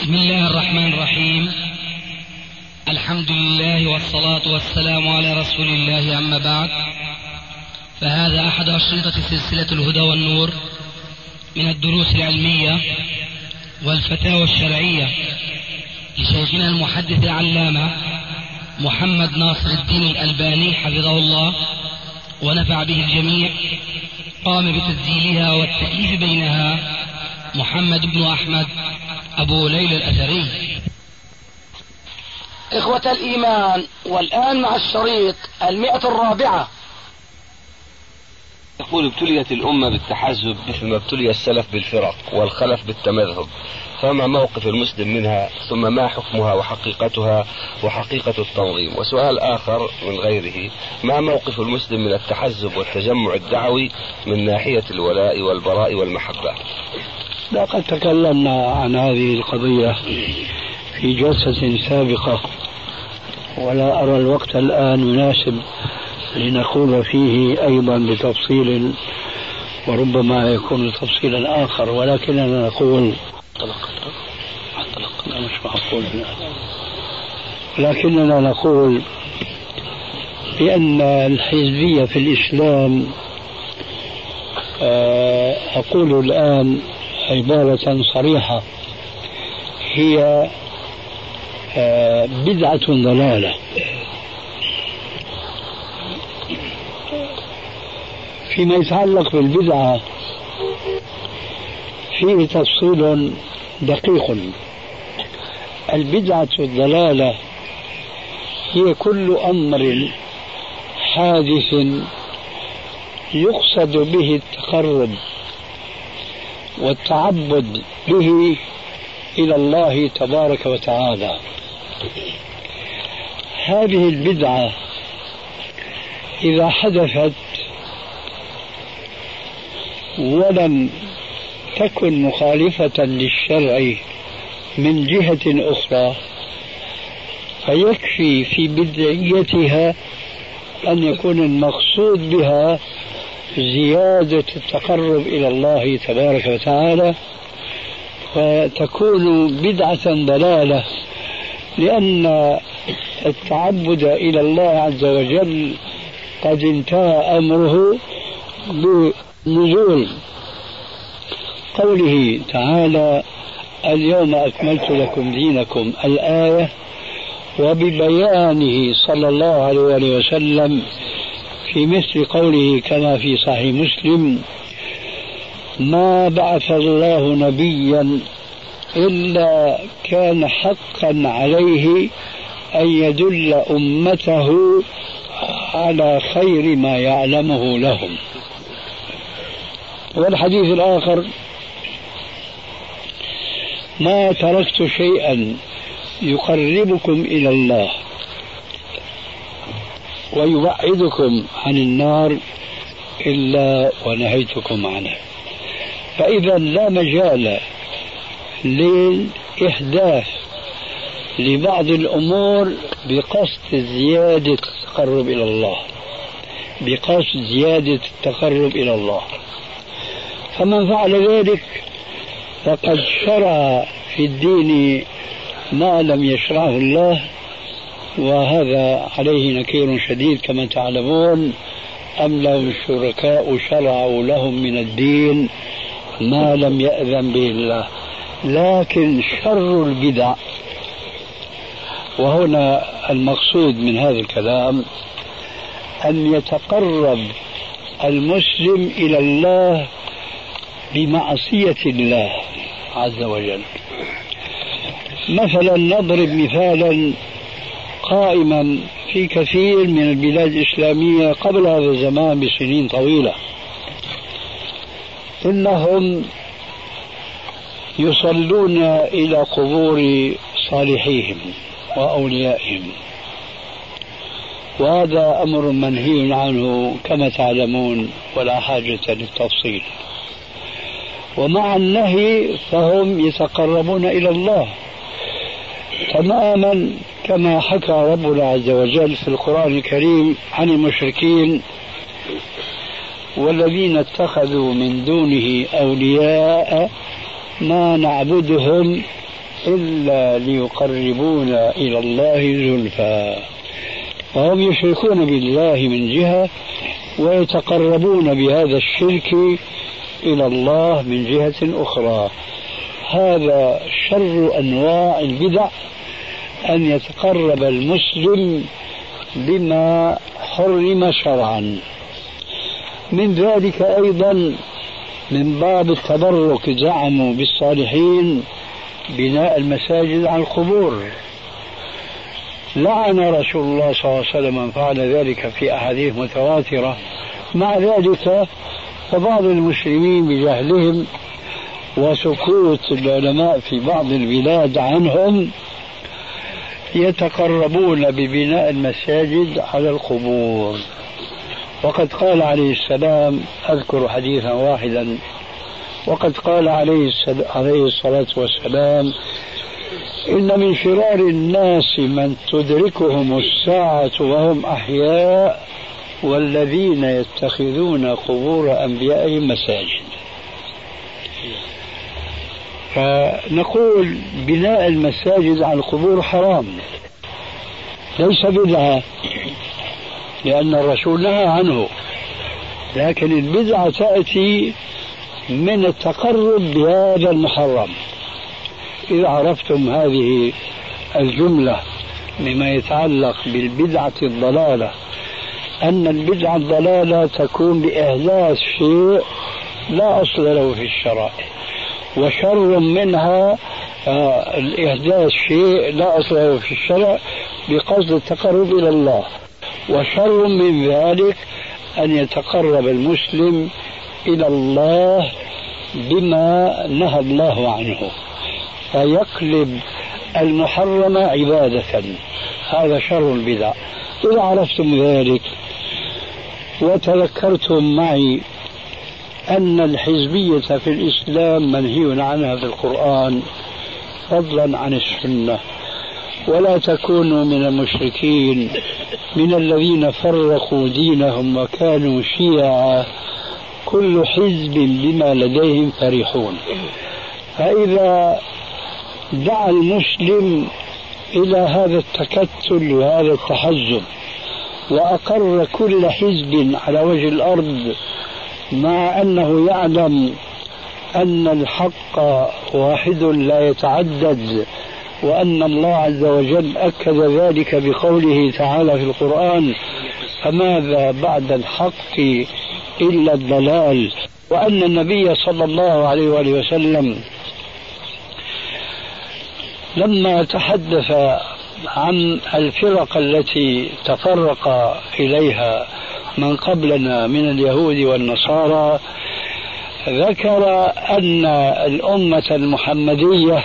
بسم الله الرحمن الرحيم. الحمد لله والصلاة والسلام على رسول الله، أما بعد، فهذا أحد أشرطة سلسلة الهدى والنور من الدروس العلمية والفتاوى الشرعية لشيخنا المحدث العلامة محمد ناصر الدين الألباني حفظه الله ونفع به الجميع. قام بتسجيلها والتأليف بينها محمد بن أحمد أبو ليلى الأثري. إخوة الإيمان، والآن مع الشريط 104. يقول: ابتليت الأمة بالتحزب مثل ما ابتلي السلف بالفرق والخلف بالتمذهب، فما موقف المسلم منها؟ ثم ما حكمها وحقيقتها وحقيقة التنظيم؟ وسؤال آخر من غيره: ما موقف المسلم من التحزب والتجمع الدعوي من ناحية الولاء والبراء والمحبة؟ لقد تكلمنا عن هذه القضية في جلسة سابقة، ولا أرى الوقت الآن مناسب لنقول فيه أيضا بتفصيل، وربما يكون تفصيلا آخر، ولكننا نقول لكننا نقول بأن الحزبية في الإسلام، أقول الآن عبارة صريحة، هي بدعة ضلالة. فيما يتعلق بالبدعة فيه تفصيل دقيق. البدعة الضلالة هي كل أمر حادث يقصد به التقرب والتعبد به إلى الله تبارك وتعالى. هذه البدعة إذا حدثت ولم تكن مخالفة للشرع من جهة أخرى، فيكفي في بدعيتها أن يكون المقصود بها زيادة التقرب إلى الله تبارك وتعالى، فتكون بدعة ضلالة، لأن التعبد إلى الله عز وجل قد انتهى أمره بنزول قوله تعالى: اليوم أكملت لكم دينكم، الآية، وببيانه صلى الله عليه وسلم في مثل قوله كما في صحيح مسلم: ما بعث الله نبيا إلا كان حقا عليه أن يدل أمته على خير ما يعلمه لهم. والحديث الآخر: ما تركت شيئا يقربكم إلى الله ويبعدكم عن النار إلا ونهيتكم عنه. فإذا لا مجال للإحداث لبعض الأمور بقصد زيادة التقرب إلى الله، بقصد زيادة التقرب إلى الله. فمن فعل ذلك فقد شرع في الدين ما لم يشرعه الله، وهذا عليه نكير شديد كما تعلمون. أم لهم شركاء شرعوا لهم من الدين ما لم يأذن به الله. لكن شر البدع، وهنا المقصود من هذا الكلام، أن يتقرب المسلم إلى الله بمعصية الله عز وجل. مثلا نضرب مثالا قائما في كثير من البلاد الإسلامية قبل هذا الزمان بسنين طويلة، إنهم يصلون إلى قبور صالحيهم وأوليائهم، وهذا أمر منهي عنه كما تعلمون ولا حاجة للتفصيل. ومع النهي فهم يتقربون إلى الله تماما كما حكى ربنا عز وجل في القرآن الكريم عن المشركين: والذين اتخذوا من دونه أولياء ما نعبدهم إلا ليقربونا إلى الله زلفى. فهم يشركون بالله من جهة ويتقربون بهذا الشرك إلى الله من جهة أخرى. هذا شر أنواع البدع، أن يتقرب المسلم بما حرم شرعا. من ذلك أيضا من باب التبرك زعموا بالصالحين بناء المساجد على القبور. لعن رسول الله صلى الله عليه وسلم من فعل ذلك في أحاديث متواترة. مع ذلك فبعض المسلمين بجهلهم وسكوت العلماء في بعض البلاد عنهم يتقربون ببناء المساجد على القبور. وقد قال عليه السلام، أذكر حديثا واحدا، وقد قال عليه الصلاة والسلام: إن من شرار الناس من تدركهم الساعة وهم أحياء والذين يتخذون قبور أنبيائهم مساجد. فنقول بناء المساجد على القبور حرام، ليس بدعة لأن الرسول نهى عنه، لكن البدعة تأتي من التقرب بهذا المحرم. إذا عرفتم هذه الجملة مما يتعلق بالبدعة الضلالة، أن البدعة الضلالة تكون بإحداث شيء لا أصل له في الشرع، وشر منها الإحداث شيء لا أصل له في الشرع بقصد التقرب إلى الله، وشر من ذلك أن يتقرب المسلم إلى الله بما نهى الله عنه فيقلب المحرم عبادة. هذا شر البدع. إذا عرفتم ذلك وتذكرتم معي أن الحزبية في الإسلام منهي عنها في القرآن فضلا عن السنة، ولا تكونوا من المشركين من الذين فرقوا دينهم وكانوا شيعا كل حزب بما لديهم فرحون. فإذا دعا المسلم إلى هذا التكتل وهذا التحزب وأقر كل حزب على وجه الأرض مع أنه يعلم أن الحق واحد لا يتعدد، وأن الله عز وجل أكد ذلك بقوله تعالى في القرآن: فماذا بعد الحق إلا الضلال، وأن النبي صلى الله عليه وآله وسلم لما تحدث عن الفرق التي تفرق إليها من قبلنا من اليهود والنصارى ذكر أن الأمة المحمدية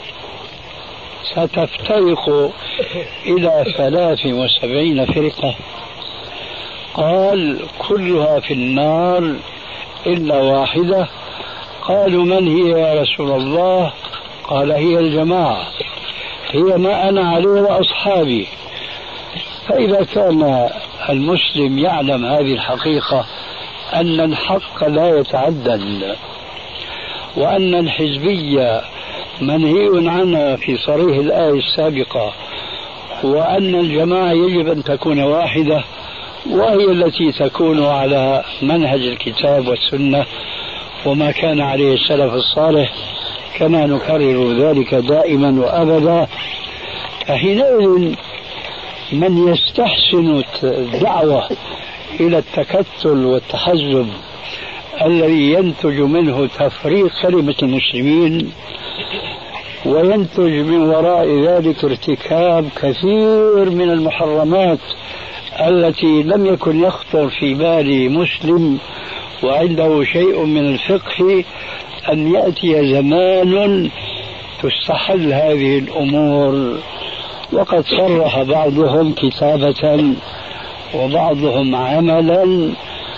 ستفترق إلى 73 فرقة، قال: كلها في النار إلا واحدة. قالوا: من هي يا رسول الله؟ قال: هي الجماعة، هي ما أنا عليه وأصحابي. فإذا كان المسلم يعلم هذه الحقيقة أن الحق لا يتعدد، وأن الحزبية منهي عنها في صريح الآية السابقة، وأن الجماعة يجب أن تكون واحدة وهي التي تكون على منهج الكتاب والسنة وما كان عليه السلف الصالح، كما نكرر ذلك دائما وأبدا، فحينئذ من يستحسن الدعوة إلى التكتل والتحزب الذي ينتج منه تفريق كلمة المسلمين وينتج من وراء ذلك ارتكاب كثير من المحرمات التي لم يكن يخطر في بال مسلم وعنده شيء من الفقه أن يأتي زمان تستحل هذه الأمور. وقد صرح بعضهم كتابة وبعضهم عملا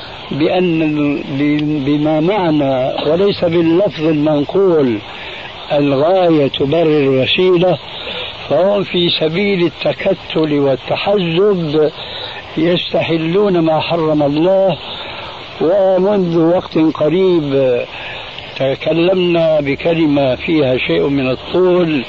بما معنى وليس باللفظ المنقول الغاية تبرر الوسيلة، فهم في سبيل التكتل والتحزب يستحلون ما حرم الله. ومنذ وقت قريب تكلمنا بكلمة فيها شيء من الطول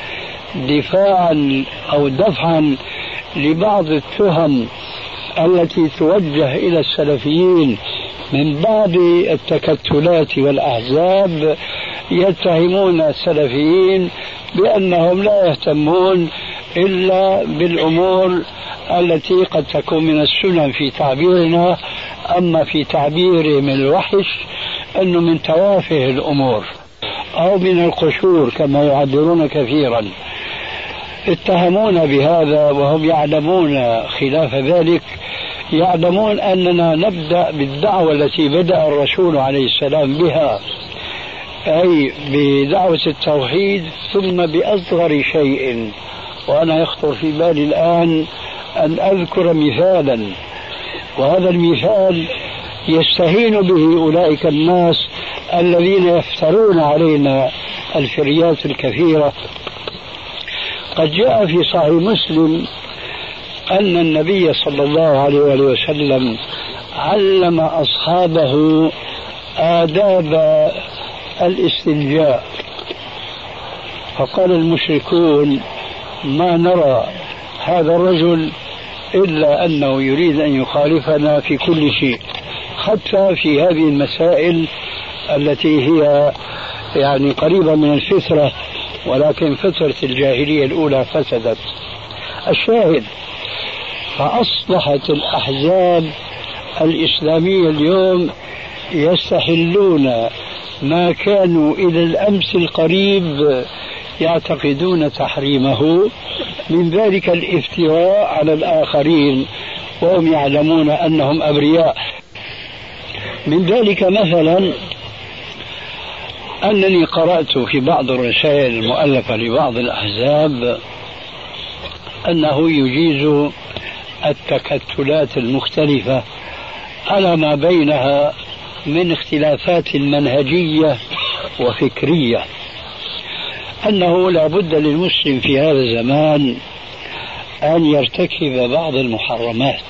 دفاعا أو دفعا لبعض التهم التي توجه إلى السلفيين من بعض التكتلات والأحزاب، يتهمون السلفيين بأنهم لا يهتمون إلا بالأمور التي قد تكون من السنن في تعبيرنا، أما في تعبيرهم الوحش أنه من توافه الأمور أو من القشور كما يعبرون كثيرا. اتهمونا بهذا وهم يعلمون خلاف ذلك، يعلمون أننا نبدأ بالدعوة التي بدأ الرسول عليه السلام بها، أي بدعوة التوحيد، ثم بأصغر شيء. وأنا يخطر في بالي الآن أن أذكر مثالا، وهذا المثال يستهين به أولئك الناس الذين يفترون علينا الفريات الكثيرة. قد جاء في صحيح مسلم أن النبي صلى الله عليه وسلم علم أصحابه آداب الاستنجاء، فقال المشركون: ما نرى هذا الرجل إلا أنه يريد أن يخالفنا في كل شيء، حتى في هذه المسائل التي هي يعني قريبة من الفطرة، ولكن فترة الجاهلية الأولى فسدت. الشاهد، فأصبحت الأحزاب الإسلامية اليوم يستحلون ما كانوا إلى الأمس القريب يعتقدون تحريمه، من ذلك الافتراء على الآخرين وهم يعلمون أنهم أبرياء. من ذلك مثلا أنني قرأت في بعض الرسائل المؤلفة لبعض الأحزاب أنه يجيز التكتلات المختلفة على ما بينها من اختلافات منهجية وفكرية، أنه لا بد للمسلم في هذا الزمان أن يرتكب بعض المحرمات،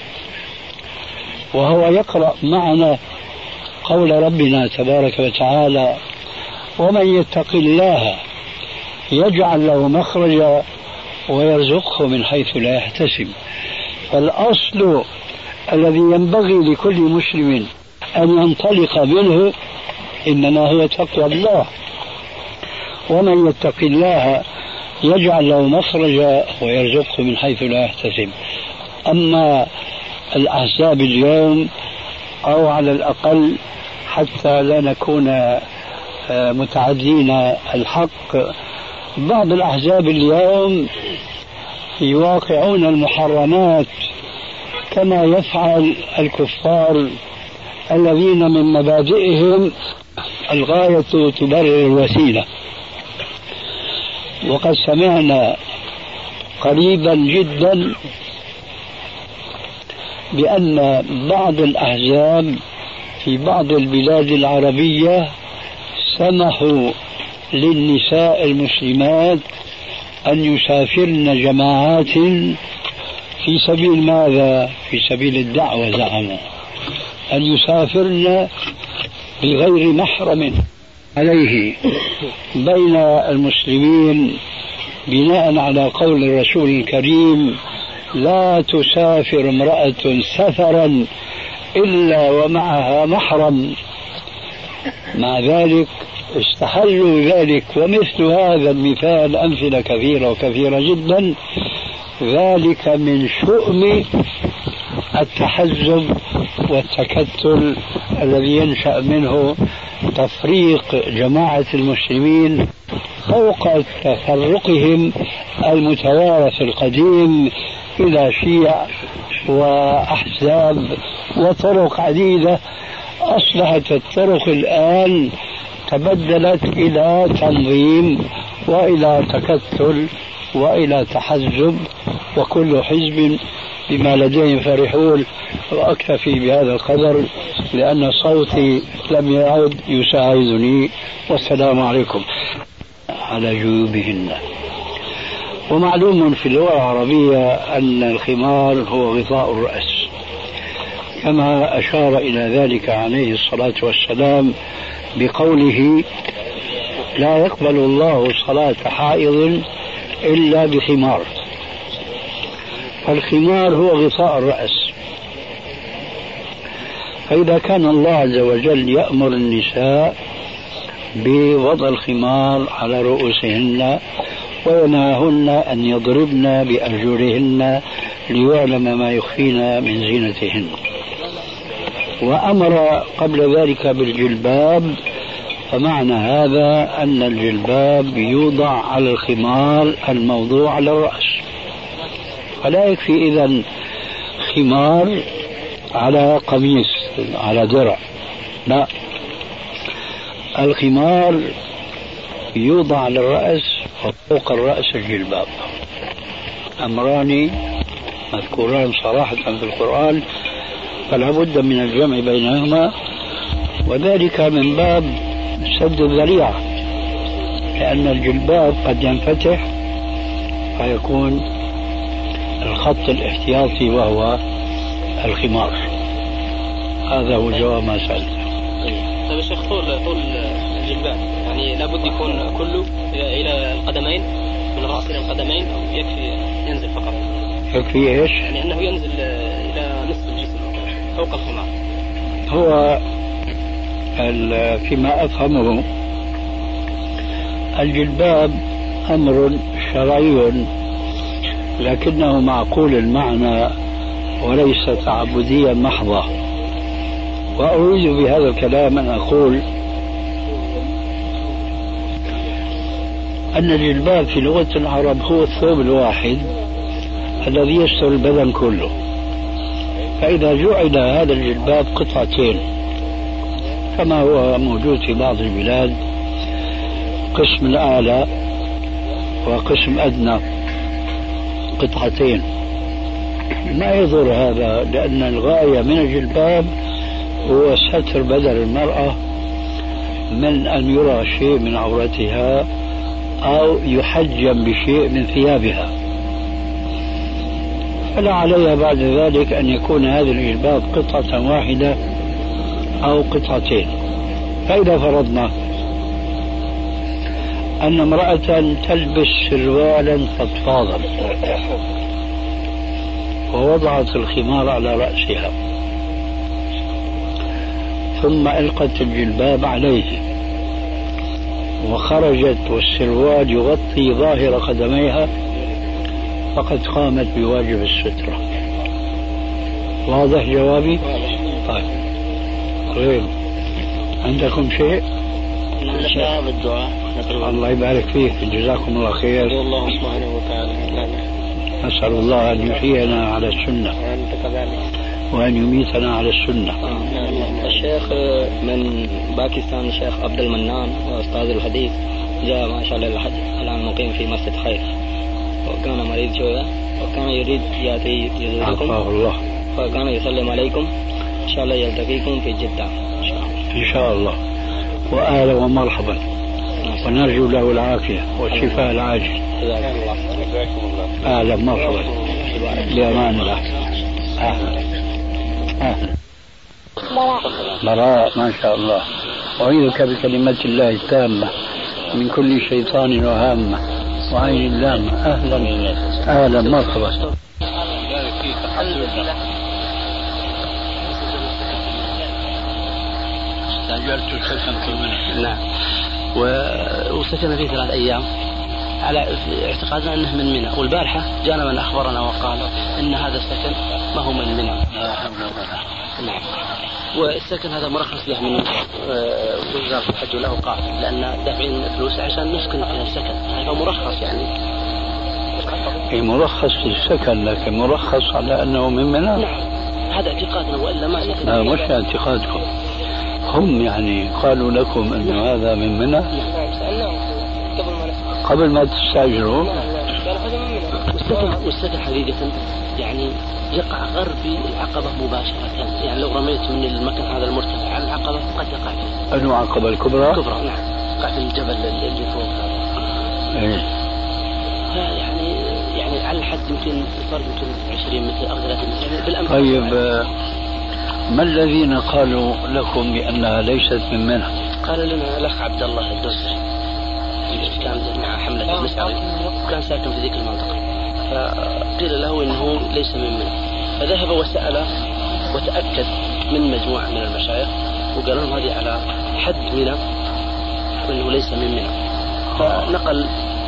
وهو يقرأ معنا قول ربنا تبارك وتعالى: ومن يتق الله يجعل له مخرجا ويرزقه من حيث لا يحتسب. فالأصل الذي ينبغي لكل مسلم أن ينطلق منه إنما هو تقوى الله. ومن يتق الله يجعل له مخرجا ويرزقه من حيث لا يحتسب. أما الأحزاب اليوم، أو على الأقل حتى لا نكون متعدين الحق، بعض الأحزاب اليوم يواقعون المحرمات كما يفعل الكفار الذين من مبادئهم الغاية تبرر الوسيلة. وقد سمعنا قريبا جدا بأن بعض الأحزاب في بعض البلاد العربية سمحوا للنساء المسلمات أن يسافرن جماعات في سبيل ماذا؟ في سبيل الدعوة. زعموا أن يسافرن بغير محرم عليه بين المسلمين، بناء على قول الرسول الكريم: لا تسافر امرأة سفرا إلا ومعها محرم. مع ذلك استحلوا ذلك. ومثل هذا المثال أمثلة كثيرة وكثيرة جدا. ذلك من شؤم التحزب والتكتل الذي ينشأ منه تفريق جماعة المسلمين فوق تفرقهم المتوارث القديم إلى شيع وأحزاب وطرق عديدة. أصبحت الطرق الآن تبدلت إلى تنظيم وإلى تكتل وإلى تحزب، وكل حزب بما لديهم فرحون. وأكتفي بهذا القدر لأن صوتي لم يعد يساعدني، والسلام عليكم. على جيوبهن. ومعلوم في اللغة العربية أن الخمار هو غطاء الرأس، كما أشار إلى ذلك عليه الصلاة والسلام بقوله: لا يقبل الله صلاة حائض إلا بخمار. الخمار هو غطاء الرأس. فإذا كان الله عز وجل يأمر النساء بوضع الخمار على رؤوسهن وينهاهن أن يضربن بأرجلهن ليعلم ما يخفين من زينتهن، وأمر قبل ذلك بالجلباب، فمعنى هذا أن الجلباب يوضع على الخمار الموضوع على الرأس، فلا يكفي إذن خمار على قميص على درع، لا، الخمار يوضع على الرأس وفوق الرأس الجلباب. أمران مذكوران صراحة في القرآن، فلا بد من الجمع بينهما، وذلك من باب سد الذريعة، لأن الجلباب قد ينفتح فيكون الخط الاحتياطي وهو الخمار. هذا هو جواب ما سألته. طيب يا شيخ، طول الجلباب يعني لابد يكون كله إلى القدمين، من الرأس إلى القدمين، أو يكفي ينزل فقط؟ يكفي إيش؟ يعني أنه ينزل إلى نصف الجسم فوق الخمار. هو فيما أفهمه الجلباب أمر شرعي لكنه معقول المعنى وليس تعبديا محضا. وأريد بهذا الكلام أن أقول أن الجلباب في لغة العرب هو الثوب الواحد الذي يستر البدن كله، فإذا جعل هذا الجلباب قطعتين كما هو موجود في بعض البلاد، قسم الأعلى وقسم أدنى قطعتين، ما يضر هذا، لأن الغاية من الجلباب هو ستر بدن المرأة من أن يرى شيء من عورتها أو يحجم بشيء من ثيابها، فلا عليها بعد ذلك أن يكون هذا الجلباب قطعة واحدة أو قطعتين. فإذا فرضنا أن امرأة تلبس سروالا فضفاضا ووضعت الخمار على رأسها ثم ألقت الجلباب عليه وخرجت والسروال يغطي ظاهر قدميها، فقد قامت بواجب السترة. واضح جوابي؟ طيب، غير عندكم شيء؟ نشاء بالدعاء. الله يبارك فيك، جزاكم الله خير. الله سبحانه وتعالى نسأل الله أن يحيينا على السنة وأن يميتنا على السنة. الشيخ من باكستان الشيخ عبد المنان وأستاذ الحديث جاء ما شاء الله الحج، الآن مقيم في مسجد خير، وكان مريض شوية وكان يريد يأتي يزوركم، الله، فكان يسلم عليكم، إن شاء الله يلتقيكم في جدة إن شاء الله، وأهلا ومرحبا، ونرجو له العافية والشفاء العاجل. أهلا مرحبا، بأمان الله. أهلا أهلا. براء ما شاء الله. أعيذك بكلمات الله التامة من كل شيطان وهامة وعين لامة. أهلا أهلا مرحبا. استأجرت السكن في المنى. نعم. وسكن فيه 3 أيام على اعتقادنا أنه من منى، والبارحة جاءنا من أخبرنا وقال أن هذا السكن ما هو من منى. نعم. والسكن هذا مرخص له من وزارة الحج والأوقاف، لأن دافعين فلوس عشان نسكن في السكن، هذا مرخص يعني. مرخص في السكن، لكن مرخص على أنه من منى. نعم، هذا اعتقادنا، وإلا ما سكن. لا، مش اعتقادكم، هم يعني قالوا لكم أن هذا من منى قبل ما تستأجروا. والسكن حقيقة يعني يقع غربي العقبة مباشرة، يعني لو رميت من المكان هذا المرتفع على العقبة قد يقع فيه. أنو عقبة الكبرى؟ الكبرى نعم، يقع في الجبل اللي فوق هذا. إيه. يعني على الحد يمكن الفرق يمكن 20 متر أو 30 متر بالأمس. طيب، ما الذين قالوا لكم بأنها ليست من منى؟ قال لنا الأخ عبد الله الدوسري، كان مع حملة المسعري وكان ساكن في ذيك المنطقة، فقيل له إنه ليس من منى، فذهب وسأل وتأكد من مجموعة من المشايخ وقال لهم هذه على حد منى وإنه ليس من منى، فنقل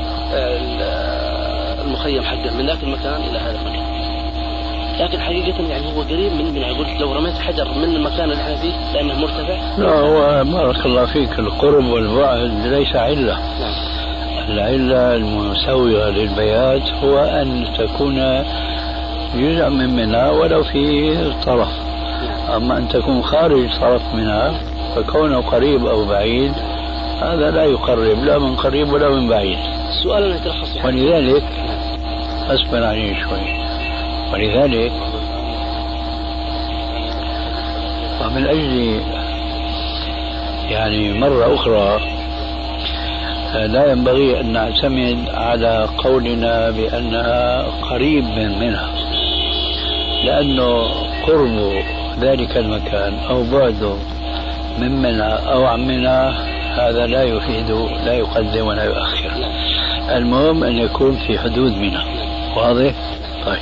المخيم حقه من ذاك المكان إلى هذا المكان. لكن حقيقة يعني هو قريب من منى، قلت لو رميت حجر من المكان اللي احنا فيه لأنه مرتفع. لا، هو بارك الله فيك، القرب والبعد ليس علة. نعم. العلة المسوغة للبيات هو أن تكون جزء من منى ولو في طرف، أما أن تكون خارج طرف منى فكونه قريب أو بعيد هذا لا يقرب لا من قريب ولا من بعيد. السؤال أنه يتلخص في ولذلك أسفل عليه شوي، ولذلك ومن أجل يعني مرة أخرى لا ينبغي أن نعتمد على قولنا بأنها قريب من منها، لأنه قرب ذلك المكان أو بعده من منى أو عن منى هذا لا يفيد، لا يقدم ولا يؤخر. المهم أن يكون في حدود منى. واضح؟ طيب.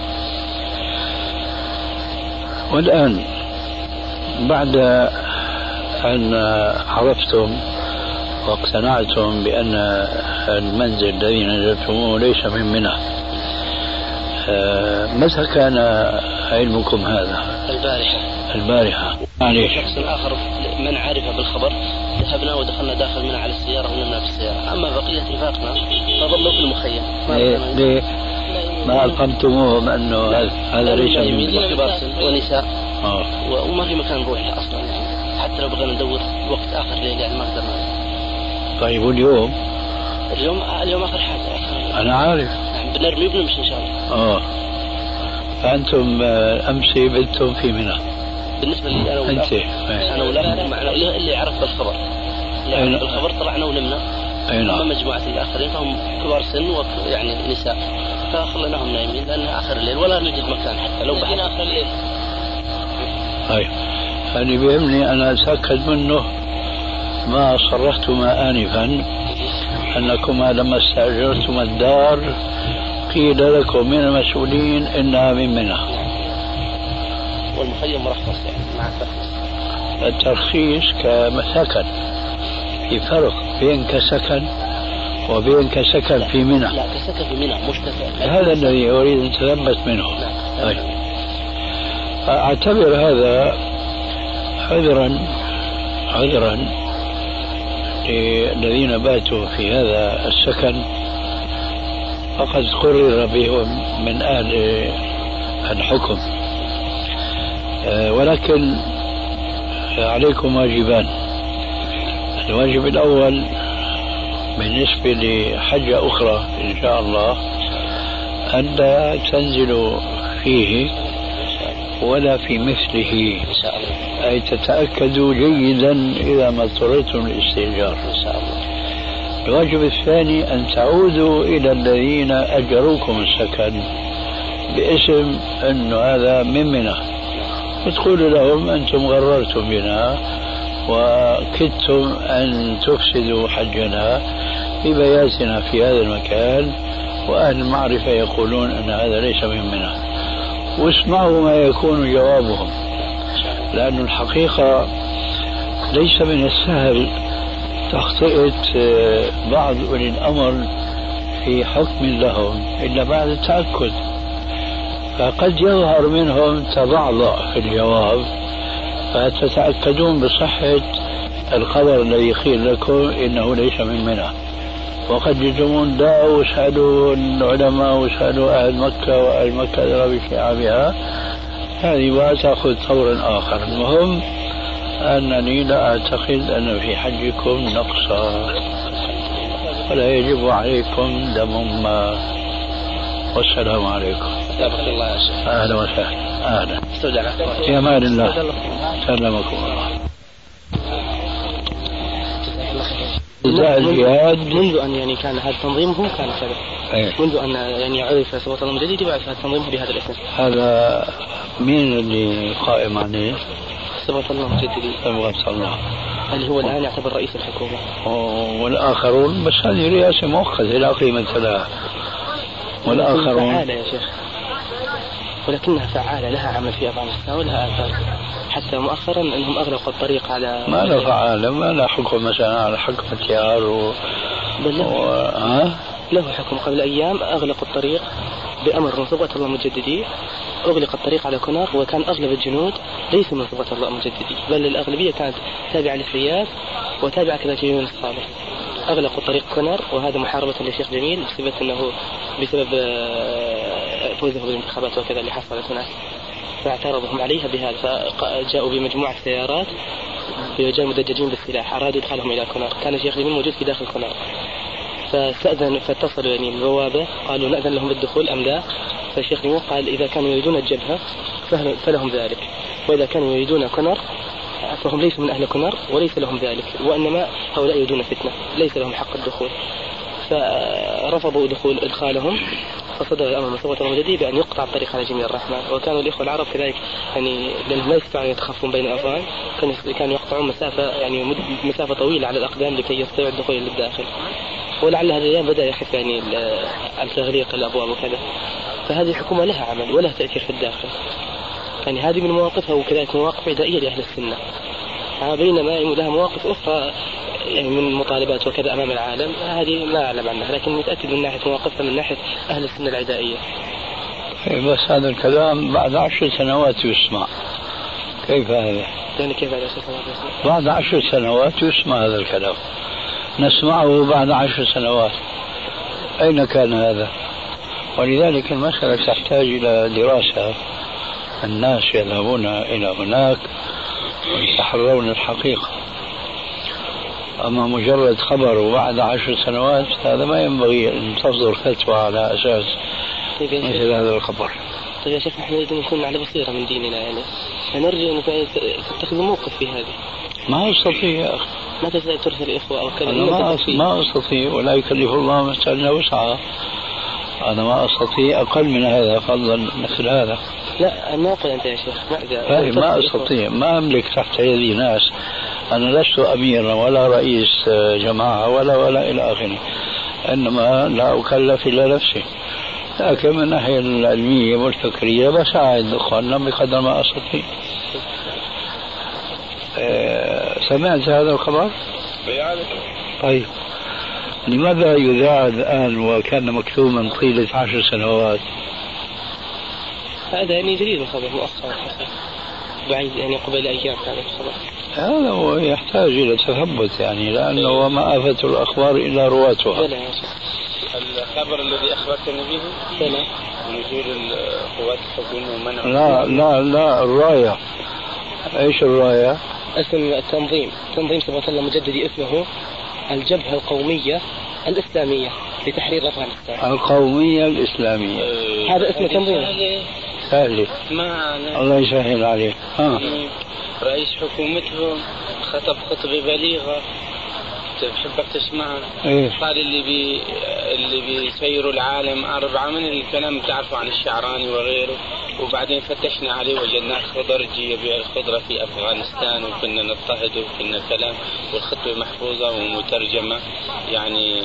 والآن بعد أن عرفتم واقتنعتم بأن المنزل الذي نزلتموه ليس من منى، متى كان علمكم هذا؟ البارحة. معليش. شخص آخر من عرف بالخبر ذهبنا ودخلنا داخل منى على السيارة ونمنا في السيارة، أما بقية رفاقنا فظلوا في المخيم. ليه ما ألقمتموهم أنه هذا ليس من منى؟ كبار سن ونساء وما في مكان نروح أصلا، يعني حتى لو بغينا ندور وقت آخر ليل يعني ما قدرنا. طيب واليوم؟ اليوم آخر حاجة. أنا عارف. يعني بنرمي بنمشي إن شاء الله. فأنتم أمس بنتم في منى. بالنسبة لي أنا والأخ. أنا والأخ معنا اللي عرف بالخبر. اللي عرف بالخبر طلعنا ونمنا. أما مجموعة الآخرين فهم كبار سن ويعني نساء، فخليناهم نايمين لأن آخر الليل ولا نجد مكان حتى لو بحثنا آخر الليل. طيب اللي بيهمني أنا أتأكد منه ما صرختما آنفا أنكما لما استأجرتما الدار قيل لكم من المسؤولين إنها من منى، والمخيم مرخص يعني مع الترخيص كسكن. في فرق بين كسكن وبين كسكن في منى. لا كسكن في منى مش كسكن. هذا الذي أريد أن أتثبت منه. طيب. أعتبر هذا عذرا للذين باتوا في هذا السكن، فقد قرر بهم من أهل الحكم، ولكن عليكم واجبان. الواجب الأول بالنسبة لحجة أخرى إن شاء الله أن لا تنزلوا فيه ولا في مثله، أي تتأكدوا جيدا إذا ما اضطررتم للاستئجار. الواجب الثاني أن تعودوا إلى الذين أجروكم السكن باسم أن هذا من منى، وتقولوا لهم أنتم غررتم بنا وكدتم أن تفسدوا حجنا ببياتنا في هذا المكان، وأهل المعرفة يقولون أن هذا ليس من منى، واسمعوا ما يكون جوابهم، لأن الحقيقة ليس من السهل تخطئة بعض أولي الأمر في حكم لهم إلا بعد التأكد، فقد يظهر منهم تضعضع في الجواب، فتتأكدون بصحة الخبر الذي قيل لكم إنه ليس من منى، وقد يجمون دعوا واسألوا العلماء واسألوا أهل مكة وأهل مكة أدرى بشعابها، هذه بقى تأخذ طورا آخر. المهم أنني لا أعتقد أن في حجكم نقصا ولا يجب عليكم دم ما. والسلام عليكم. الله يا شيخ. أهلا وسهلا. أهلا. في أمان الله. سلمكم الله. الجهاد منذ أن يعني كان هذا التنظيم هو كان كذا. منذ أن يعني عرف ثبوت الله الجديد يبعث هذا التنظيم بهذا الاسم. هذا مين اللي قائم عليه؟ ثبوت الله الجديد. ثبوت الله. اللي هو الآن يعتبر رئيس الحكومة. والآخرون بس هذه رئاسة مؤقتة لا قيمة لها. والآخرون فعالة يا شيخ، ولكنها فعالة، لها عمل في أفغانستان ولها آثار. حتى مؤخرا أنهم أغلقوا الطريق على ما لا فعالة، ما لا حكم مثلا على حكم التيار له حكم. قبل أيام أغلقوا الطريق بأمر من صبغة الله المجددي، أغلق الطريق على كونار، وكان أغلب الجنود ليسوا من صبغة الله المجددي، بل الأغلبية كانت تابعة للفياس وتابعة كذلك ليونس الصالح. أغلقوا طريق كونار، وهذا محاربة للشيخ جميل بسبب فوزه بالانتخابات وكذا اللي حصلت هناك، فاعترضهم عليها بهذا، فجاءوا بمجموعة سيارات برجال مدججين بالسلاح، أرادوا إدخالهم إلى كونار. كان الشيخ جميل موجود في داخل كونار، فاتصلوا يعني البوابة قالوا نأذن لهم بالدخول أم لا. فالشيخ جميل قال إذا كانوا يريدون الجبهة فلهم ذلك، وإذا كانوا يريدون كونر فهم ليسوا من أهل كونر وليس لهم ذلك، وإنما هؤلاء يريدون فتنة ليس لهم حق الدخول. فرفضوا إدخالهم، فصدر الأمر من صبغة المجددي بأن يقطع الطريق على جميع الرحمن. وكانوا الإخوة العرب كذلك يعني لأنهم لا يستطيعون يتخفون بين الأفغان، كانوا يقطعون مسافة طويلة على الأقدام لكي يستطيعوا الدخول للداخل. ولعل هذه الأيام بدأ يخف يعني عن تغليق الأبواب وكذا. فهذه الحكومة لها عمل ولها تأثير في الداخل، يعني هذه من مواقفها، وكذلك مواقف عدائية لأهل السنة، بينما لها مواقف أخرى يعني من مطالبات وكذا أمام العالم، هذه ما أعلم عنها، لكن متأكد من ناحية مواقفها من ناحية أهل السنة العدائية. بس هذا الكلام بعد 10 سنوات يسمع. كيف هذا؟ يعني كيف بعد 10 سنوات يسمع؟ بعد 10 سنوات يسمع هذا الكلام، نسمعه بعد 10 سنوات. أين كان هذا؟ ولذلك المسألة تحتاج إلى دراسة. الناس يذهبون إلى هناك ويتحرون الحقيقة، أما مجرد خبر وبعد 10 سنوات هذا ما ينبغي أن تصدر فتوى على أساس مثل هذا الخبر. طيب يا شيخ، نحن نريد أن نكون على بصيرة من ديننا، يعني نرجو أن تتخذوا موقف في هذا. ما أستطيع يا أخي. ما تستطيع ترسل الإخوة أو كذا؟ ما أستطيع، ولا يكلف الله نفسا إلا وسعها. أنا ما أستطيع أقل من هذا، فضلا مثل هذا. لا ما أقول أنت يا شيخ، ما أستطيع، ما أملك تحت يدي ناس. أنا لست أميرا ولا رئيس جماعة ولا إلى آخره، إنما لا أكلف إلا نفسي. لكن من الناحية العلمية والفكرية بساعد إخواننا بقدر ما أستطيع. سمعت هذا الخبر؟ طيب لماذا يذاع الآن وكان مكتوما طيلة 10 سنوات؟ هذا يعني جديد الخبر مؤخرا، بعيد يعني قبل أيام كان الخبر. هذا هو يحتاج إلى تثبت، يعني لأنه وما آفة الأخبار إلا رواتها. الخبر الذي أخبرتني به نزول القوات الحكومية ومنع. لا الراية. ايش الراية؟ اسم التنظيم، تنظيم صبغة الله المجددي، اسمه الجبهة القومية الإسلامية لتحرير أفغانستان. القومية الإسلامية، هذا اسم تنظيم سهل. الله يسهل عليه. رئيس حكومته خطب خطبة بليغة تحبك تسمعها. قال اللي بيسيروا العالم 4 من الكلام تعرفوا عن الشعراني وغيره، وبعدين فتشنا عليه وجدناه خضرجي يبيع الخضرة في أفغانستان، وكنا نضطهد وكنا كلام، والخطبة محفوظة ومترجمة، يعني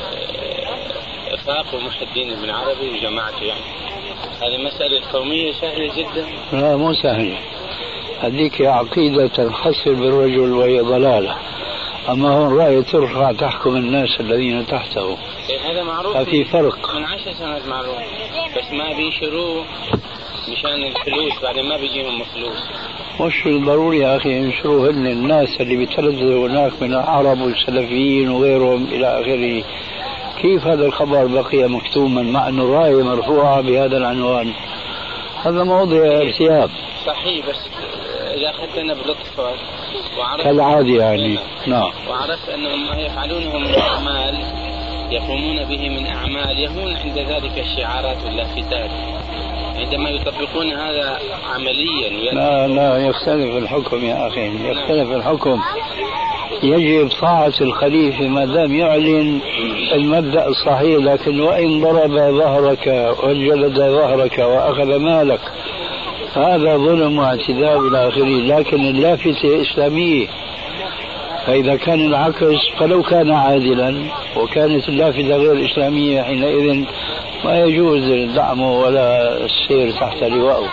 إفاق ومحي الدين ابن عربي وجماعته. يعني هذه مسألة قومية سهلة جدا. لا مو سهلة، هذيك عقيدة تنحصر بالرجل وهي ضلالة، أما هون رأي ترفع تحكم الناس الذين تحته. هذا معروف، ففي فرق. من 10 سنوات معروف، بس ما بينشروه مشان الفلوس، بعدين ما بيجيهم فلوس. مش ضروري يا أخي ينشروه، هن الناس اللي بيترددوا هناك من العرب والسلفيين وغيرهم إلى آخره. كيف هذا الخبر بقي مكتوما مع أن الراية مرفوعة بهذا العنوان؟ هذا موضوع ارتياب. صحيح، بس إذا أخذتنا بلطف كالعادة يعني. نعم. وعرفت أنهم يفعلونه من أعمال يقومون به من أعمال يهون عند ذلك الشعارات واللافتات، عندما يطبقون هذا عمليا. لا يختلف الحكم يا أخي، يختلف الحكم. يجب طاعة الخليفة ما دام يعلن المبدأ الصحيح، لكن وإن ضرب ظهرك وجلد ظهرك وأخذ مالك هذا ظلم واعتداء إلى آخره. لكن اللافتة إسلامية، فإذا كان العكس فلو كان عادلا وكانت اللافتة غير إسلامية حينئذ ما يجوز دعمه ولا السير تحت لوائه.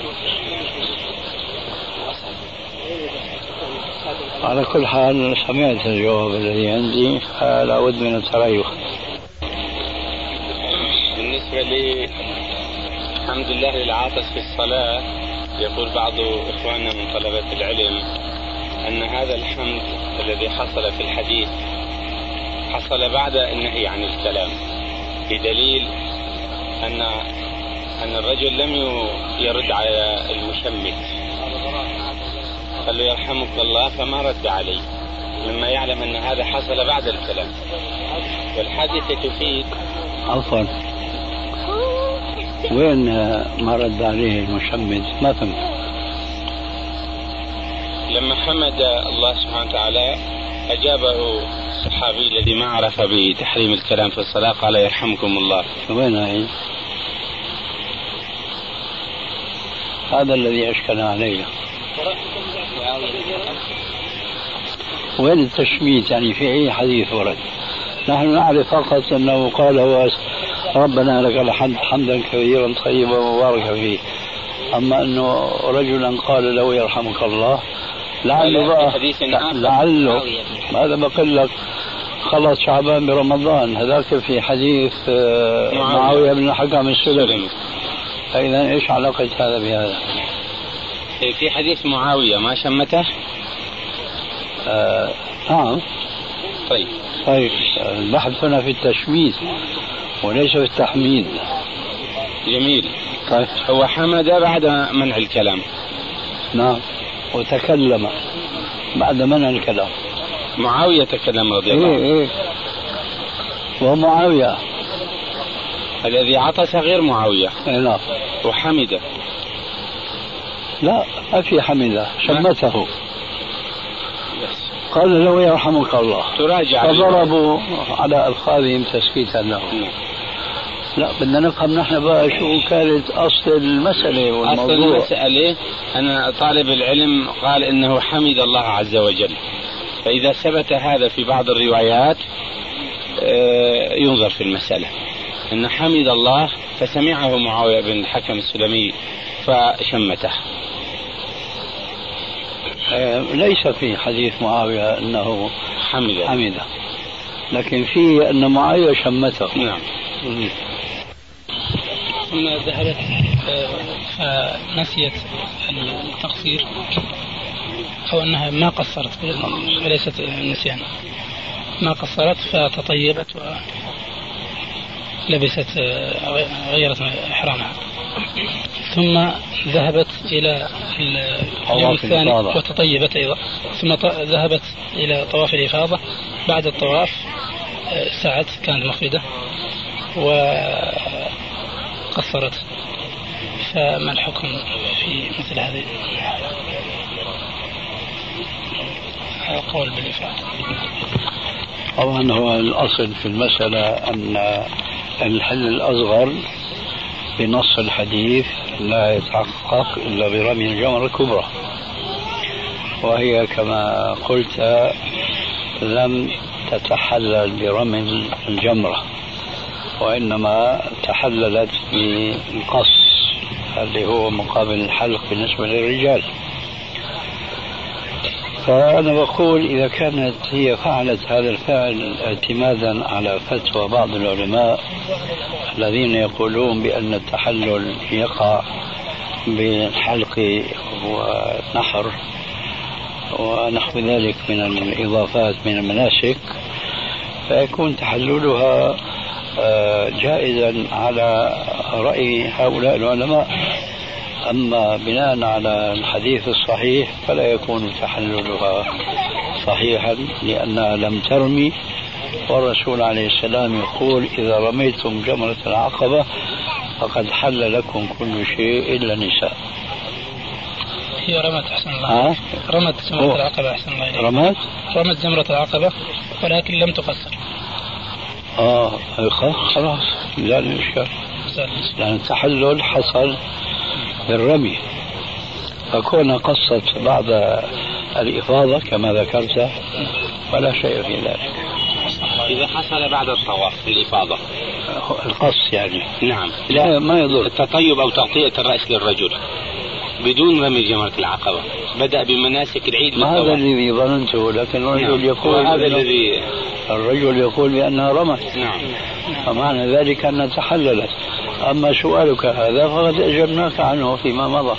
على كل حال سمعت الجواب الذي عندي فلا بد من التريث. بالنسبة لي الحمد لله للعاطس في الصلاة، يقول بعض إخواننا من طلبة العلم أن هذا الحمد الذي حصل في الحديث حصل بعد النهي عن الكلام، بدليل أن الرجل لم يرد على المشمت، قال له يرحمك الله فما رد عليه، مما يعلم أن هذا حصل بعد الكلام. والحادثة تفيد عفوا وين ما رد عليه المشمت؟ ما فهمت. لما حمد الله سبحانه وتعالى أجابه الصحابي الذي ما عرف بتحريم الكلام في الصلاة قال يرحمكم الله. وين هي؟ هذا الذي أشكل علينا. وين التشميت؟ يعني في أي حديث ورد؟ نحن نعرف فقط أنه قال ربنا لك الحمد حمدا كثيرا طيبا مباركا فيه. أما أنه رجلا قال له يرحمك الله لعله بقى لعله هذا بقول لك خلص شعبان برمضان، هذاك في حديث معاوية بن الحكم السلمي. فإذا إيش علاقة هذا بهذا؟ في حديث معاوية ما شمته؟ نعم. طيب البحث هنا في التشميت وليس في التحميد. جميل. طيب هو حمد بعد منع الكلام. نعم. وتكلم بعد منع الكلام. معاوية تكلم رضي الله عنه. إيه. ومعاوية الذي عطس غير معاوية. لا. وحمد لا ما في حمد، شمته قال له يرحمك الله تراجع فضربوا على ألفاظهم تسكيتا له. لا بدنا نفهم نحن بقى شو كانت أصل المسألة والموضوع. أصل المسألة أن طالب العلم قال إنه حمد الله عز وجل، فإذا ثبت هذا في بعض الروايات ينظر في المسألة إن حمد الله فسمعه معاوية بن الحكم السلمي فشمته. ليس في حديث معاوية أنه حمد، لكن فيه أن معاوية شمته. نعم. ثم ذهبت فنسيت التقصير أو أنها ما قصرت وليست النسيان، ما قصرت فتطيبت ولبست غيرت إحرامها، ثم ذهبت إلى اليوم الثاني وتطيبت أيضا، ثم ذهبت إلى طواف الإفاضة. بعد الطواف ساعة كانت مفردة وقصرت، فما الحكم في مثل هذه القول بالإفاضة؟ طبعا هو الأصل في المسألة أن الحل الأصغر بنص الحديث لا يتحقق إلا برمي الجمرة الكبرى، وهي كما قلت لم تتحلل برمي الجمرة وإنما تحللت بالقص اللي هو مقابل الحلق بالنسبة للرجال. فأنا بقول إذا كانت هي فعلت هذا الفعل اعتمادا على فتوى بعض العلماء الذين يقولون بأن التحلل يقع بالحلق ونحر ونحو ذلك من الإضافات من المناسك، فيكون تحللها جائزا على رأي هؤلاء العلماء. أما بناء على الحديث الصحيح فلا يكون تحللها صحيحا لأنها لم ترمي، والرسول عليه السلام يقول إذا رميتم جمرة العقبة فقد حل لكم كل شيء إلا النساء. هي رمت أحسن الله، رمت جمرة العقبة أحسن الله، رمت جمرة العقبة ولكن لم تقصر. خلاص لا الإشكال، لأن التحلل حصل بالرمي، فكون قصت بعد الإفاضة كما ذكرت فلا شيء في ذلك. إذا حصل بعد الطواف الإفاضة القص يعني نعم لا ما يضر. التطيب أو تغطية الرأس للرجل بدون رمي جمرة العقبة بدأ بمناسك العيد ما هذا الذي ظننته، لكن الرجل يقول الرجل يقول بأنها رمت. نعم. فمعنى ذلك أنها تحللت. أما سؤالك هذا فقد أجبناك عنه فيما مضى،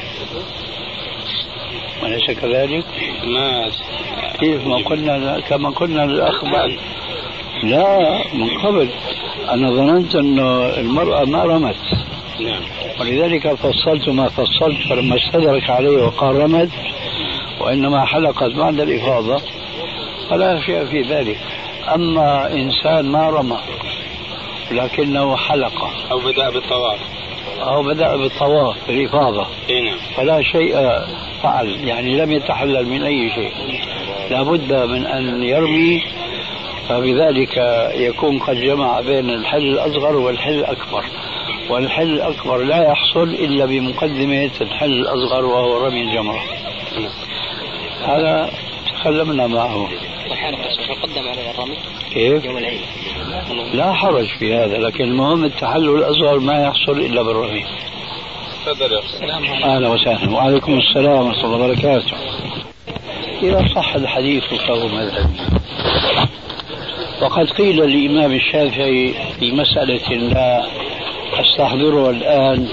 أليس كذلك؟ ما كيف ما قلنا كما قلنا الأخبار لا من قبل. أنا ظننت أن المرأة ما رمت. نعم. ولذلك فصلت ما فصلت، فلما استدرك عليه وقال رمت وإنما حلقت بعد الإفاضة فلا شيء في ذلك. أما إنسان ما رمى لكنه حلق أو بدأ بالطواف بالإفاضة فلا شيء فعل، يعني لم يتحلل من أي شيء، لابد من أن يرمي، فبذلك يكون قد جمع بين الحل الأصغر والحل الأكبر، والحل الأكبر لا يحصل إلا بمقدمة الحل الأصغر وهو رمي الجمرة. هذا تكلمنا معه. يقدم على الرمي كيف؟ يوم العيد لا حرج في هذا، لكن المهم التحلل الأصغر ما يحصل إلا بالرمي. أهلا وسهلا. وعليكم السلام ورحمة الله وبركاته. إذا صح الحديث فهو مذهبي. وقد قيل للإمام الشافعي في مسألة لا أستحضرها الآن: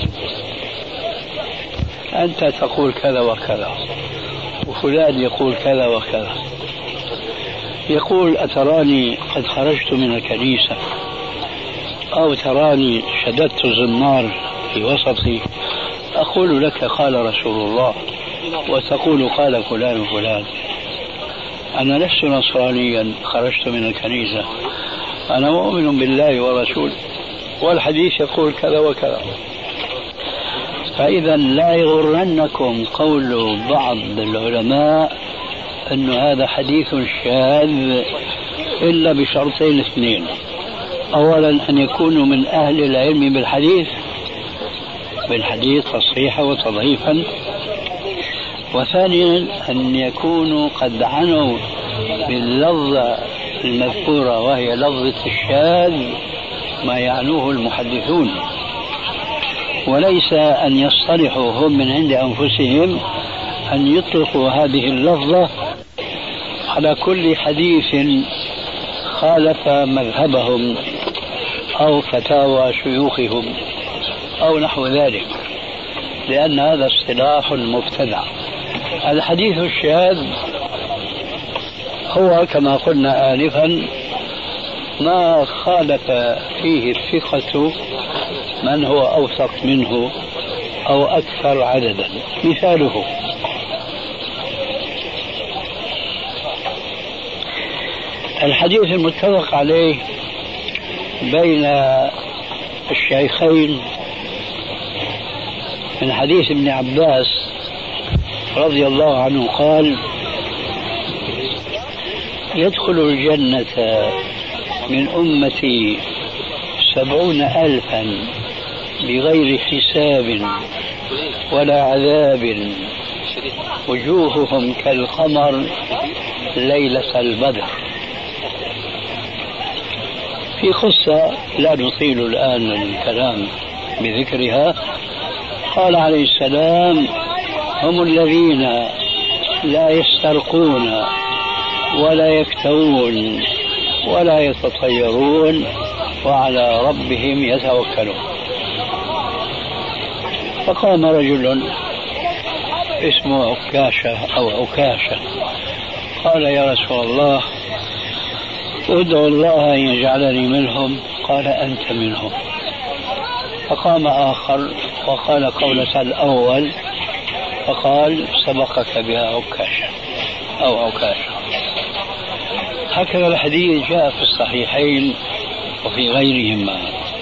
أنت تقول كذا وكذا وفلان يقول كذا وكذا. يقول: أتراني قد خرجت من الكنيسة أو تراني شددت الزمار في وسطي؟ أقول لك قال رسول الله وتقول قال فلان وفلان. أنا لست نصرانيا خرجت من الكنيسة، أنا مؤمن بالله ورسوله والحديث يقول كذا وكذا. فإذا لا يغرنكم قول بعض العلماء أن هذا حديث شاذ إلا بشرطين اثنين: أولا أن يكونوا من أهل العلم بالحديث تصحيحا وتضعيفا، وثانيا أن يكونوا قد عنوا باللفظة المذكورة وهي لفظة الشاذ ما يعنوه المحدثون، وليس أن يصطلحوا هم من عند أنفسهم أن يطلقوا هذه اللفظة على كل حديث خالف مذهبهم أو فتاوى شيوخهم أو نحو ذلك، لأن هذا اصطلاح مبتدع. الحديث الشاذ هو كما قلنا آنفا ما خالف فيه الثقة من هو أوثق منه أو أكثر عددا. مثاله: الحديث المتفق عليه بين الشيخين من حديث ابن عباس رضي الله عنه قال: يدخل الجنة من أمتي 70,000 بغير حساب ولا عذاب، وجوههم كالقمر ليلة البدر. في قصة لا نطيل الآن الكلام بذكرها. قال عليه السلام: هم الذين لا يسترقون ولا يكتوون ولا يتطيرون وعلى ربهم يتوكلون. فقام رجل اسمه عكاشة قال: يا رسول الله، ادعو الله أن يجعلني منهم. قال: أنت منهم. فقام آخر وقال قولة الأول فقال: سبقك بها عكاشة. هكذا الحديث جاء في الصحيحين وفي غيرهما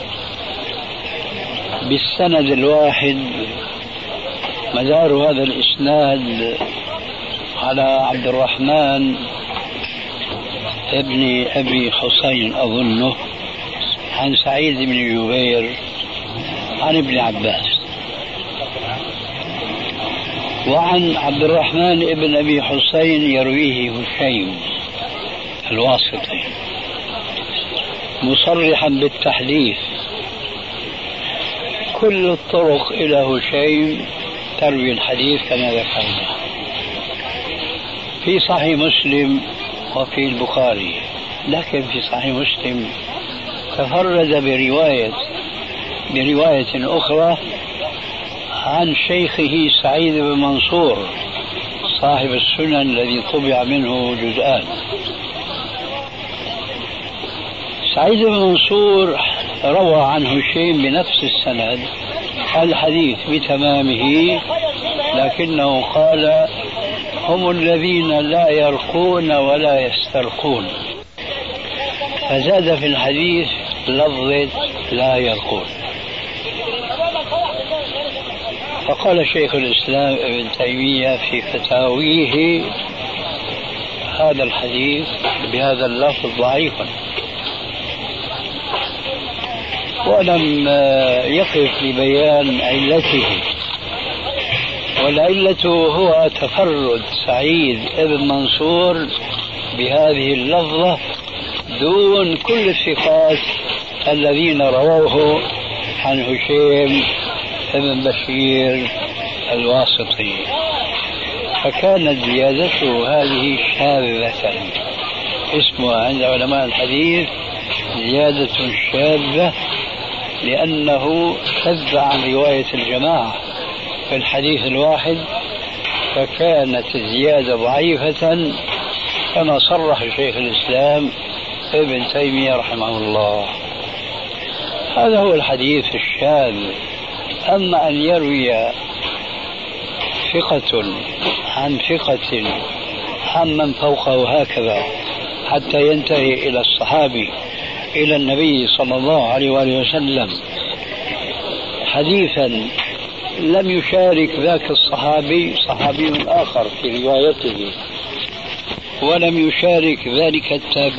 بالسند الواحد. مدار هذا الإسناد على عبد الرحمن ابن أبي حسين أظنه عن سعيد بن جبير عن ابن عباس. وعن عبد الرحمن بن أبي حسين يرويه هشيم الواسطي مصرحا بالتحديث. كل الطرق إلى هشيم تروي الحديث كما ذكرنا في صحيح مسلم وفي البخاري. لكن في صحيح مسلم تفرد برواية أخرى عن شيخه سعيد بن منصور صاحب السنن الذي طبع منه جزءان. سعيد بن منصور روى عن هشيم بنفس السند الحديث بتمامه، لكنه قال هم الذين لا يرقون ولا يسترقون، فزاد في الحديث لفظة لا يرقون. فقال شيخ الإسلام ابن تيمية في فتاويه هذا الحديث بهذا اللفظ ضعيف، ولم يقف لبيان علته، والعلة هو تفرد سعيد بن منصور بهذه اللفظة دون كل الثقات الذين رووه عن هشيم بن بشير الواسطي، فكانت زيادته هذه شاذة، اسمها عند علماء الحديث زيادة شاذة، لأنه شذ عن رواية الجماعة في الحديث الواحد، فكانت الزيادة ضعيفة كما صرح شيخ الإسلام ابن تيمية رحمه الله. هذا هو الحديث الشاذ. أما أن يروي ثقة عن ثقة عمن فوقه هكذا حتى ينتهي إلى الصحابي إلى النبي صلى الله عليه وآله وسلم حديثا لم يشارك ذاك الصحابي صحابي آخر في روايته، ولم يشارك ذلك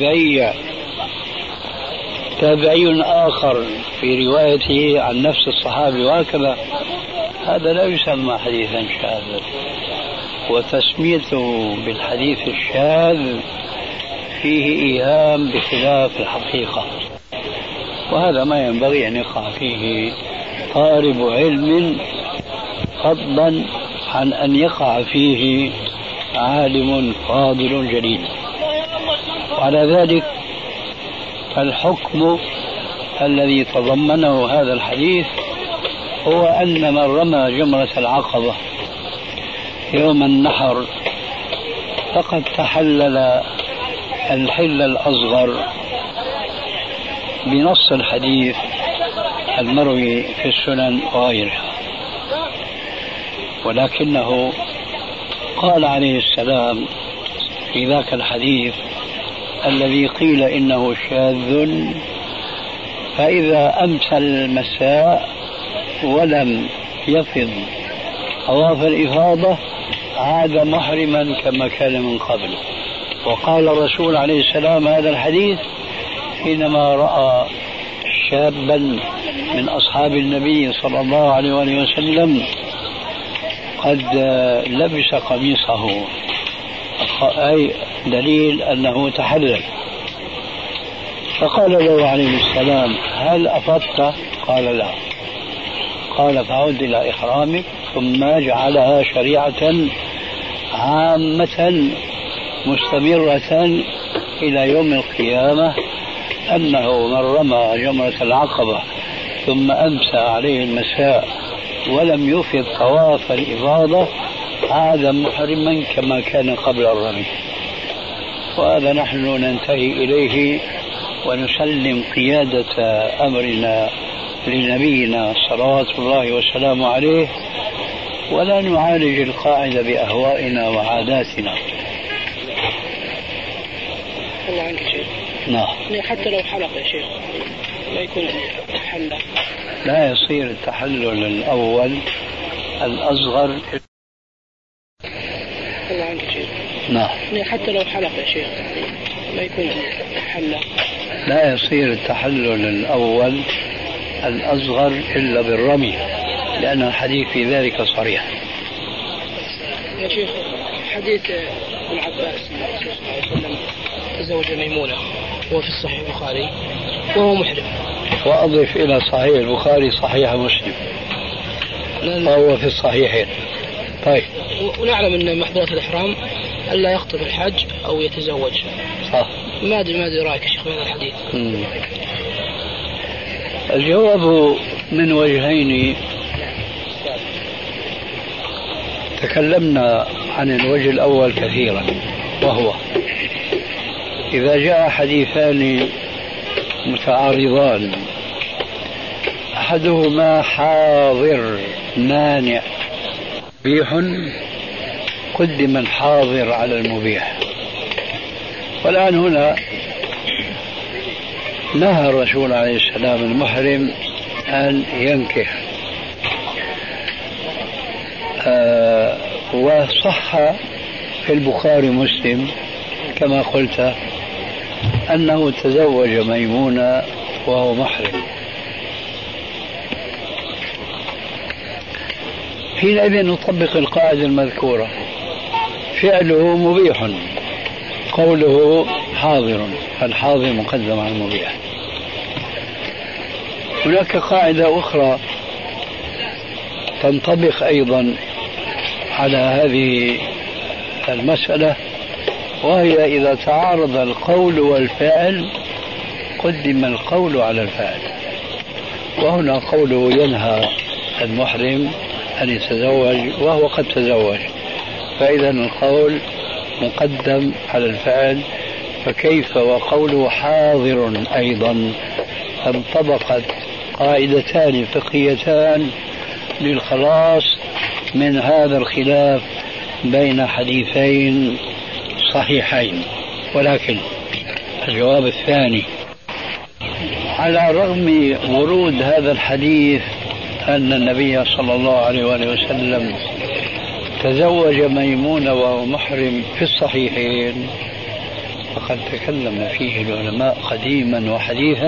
تابعي آخر في روايته عن نفس الصحابي وهكذا، هذا لا يسمى حديثا شاذا. وتسميته بالحديث الشاذ فيه إيهام بخلاف الحقيقة، وهذا ما ينبغي أن يقع فيه طالب علم، فضلا عن أن يقع فيه عالم فاضل جليل. وعلى ذلك الحكم الذي تضمنه هذا الحديث هو أن من رمى جمرة العقبة يوم النحر فقد تحلل الحل الأصغر بنص الحديث المروي في السنن وغيرها. ولكنه قال عليه السلام في ذاك الحديث الذي قيل إنه شاذ: فإذا أمسى المساء ولم يفض طواف الإفاضة عاد محرما كما كان من قبل. وقال الرسول عليه السلام هذا الحديث حينما رأى شابا من أصحاب النبي صلى الله عليه وسلم قد لبس قميصه، أي دليل أنه تحلل. فقال له عليه السلام: هل أفضت؟ قال: لا. قال: فعد إلى إحرامك. ثم جعلها شريعة عامة مستمرة إلى يوم القيامة، أنه من رمى جمرة العقبة ثم أمسى عليه المساء ولم يفض طواف الإفاضة عاد محرما كما كان قبل الرمي. وهذا نحن ننتهي إليه ونسلم قيادة أمرنا لنبينا صلوات الله وسلامه عليه، ولا نعالج القاعدة بأهوائنا وعاداتنا. الله عنك شيخ. نعم. حتى لو حلق يا شيخ لا يكون تحلل. لا يصير التحلل الأول الأصغر. الله عنك شيخ. نعم. حتى لو حلق يا شيخ لا يكون تحلل. لا يصير التحلل الأول الأصغر إلا بالرمي، لأن الحديث في ذلك صريح. يا شيخ حديث ابن عباس الرسول صلى الله عليه وسلم تزوج ميمونة هو في الصحيح البخاري وهو محرم. وأضف إلى صحيح البخاري صحيح مسلم وهو في الصحيحين. طيب. ونعلم أن محظورات الإحرام ألا يخطب الحج أو يتزوج. صح. ما أدري رأيك يا شيخ بهذا الحديث؟ الجواب من وجهين. تكلمنا عن الوجه الأول كثيرا، وهو إذا جاء حديثان متعارضان أحدهما حاضر مانع مبيح قدم الحاضر على المبيح. والآن هنا نهى الرسول عليه السلام المحرم أن ينكح، وصح في البخاري مسلم كما قلت أنه تزوج ميمونة وهو محرم. حينئذ نطبق القاعدة المذكورة، فعله مبيح، قوله حاضر، فالحاضر مقدم على المبيح. هناك قاعدة أخرى تنطبق أيضا على هذه المسألة، وهي إذا تعارض القول والفعل قدم القول على الفعل. وهنا قوله ينهى المحرم أن يتزوج وهو قد تزوج، فإذا القول مقدم على الفعل، فكيف وقوله حاضر أيضا؟ انطبقت قاعدتان فقهيتان للخلاص من هذا الخلاف بين حديثين صحيحين. ولكن الجواب الثاني، على الرغم ورود هذا الحديث أن النبي صلى الله عليه وسلم تزوج ميمونة وهو محرم في الصحيحين، فقد تكلم فيه العلماء قديما وحديثا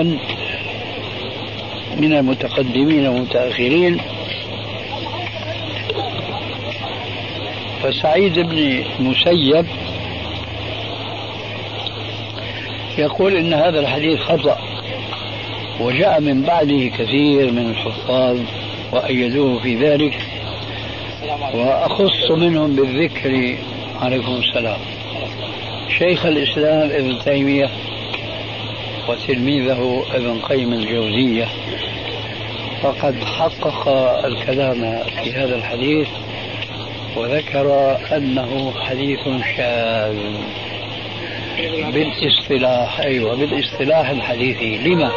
من المتقدمين والمتأخرين. فسعيد بن مسيب يقول إن هذا الحديث خطأ، وجاء من بعده كثير من الحفاظ وأيدوه في ذلك، وأخص منهم بالذكر عليكم السلام شيخ الإسلام ابن تيمية وتلميذه ابن قيم الجوزية، فقد حقق الكلام في هذا الحديث وذكر أنه حديث شاذ بالاصطلاح. أيوة، بالاصطلاح الحديثي. لما؟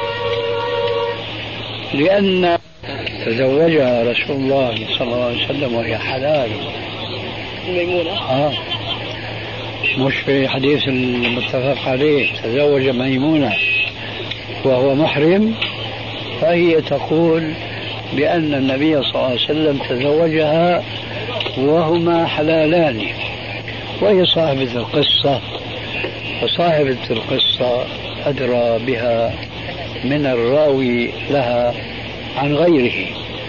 لأن تزوجها رسول الله صلى الله عليه وسلم وهي حلال ميمونة. مش في حديث المتفق عليه تزوج ميمونة وهو محرم، فهي تقول بأن النبي صلى الله عليه وسلم تزوجها وهما حلالان، وهي صاحبة القصة، وصاحبة القصة أدرى بها من الراوي لها عن غيره.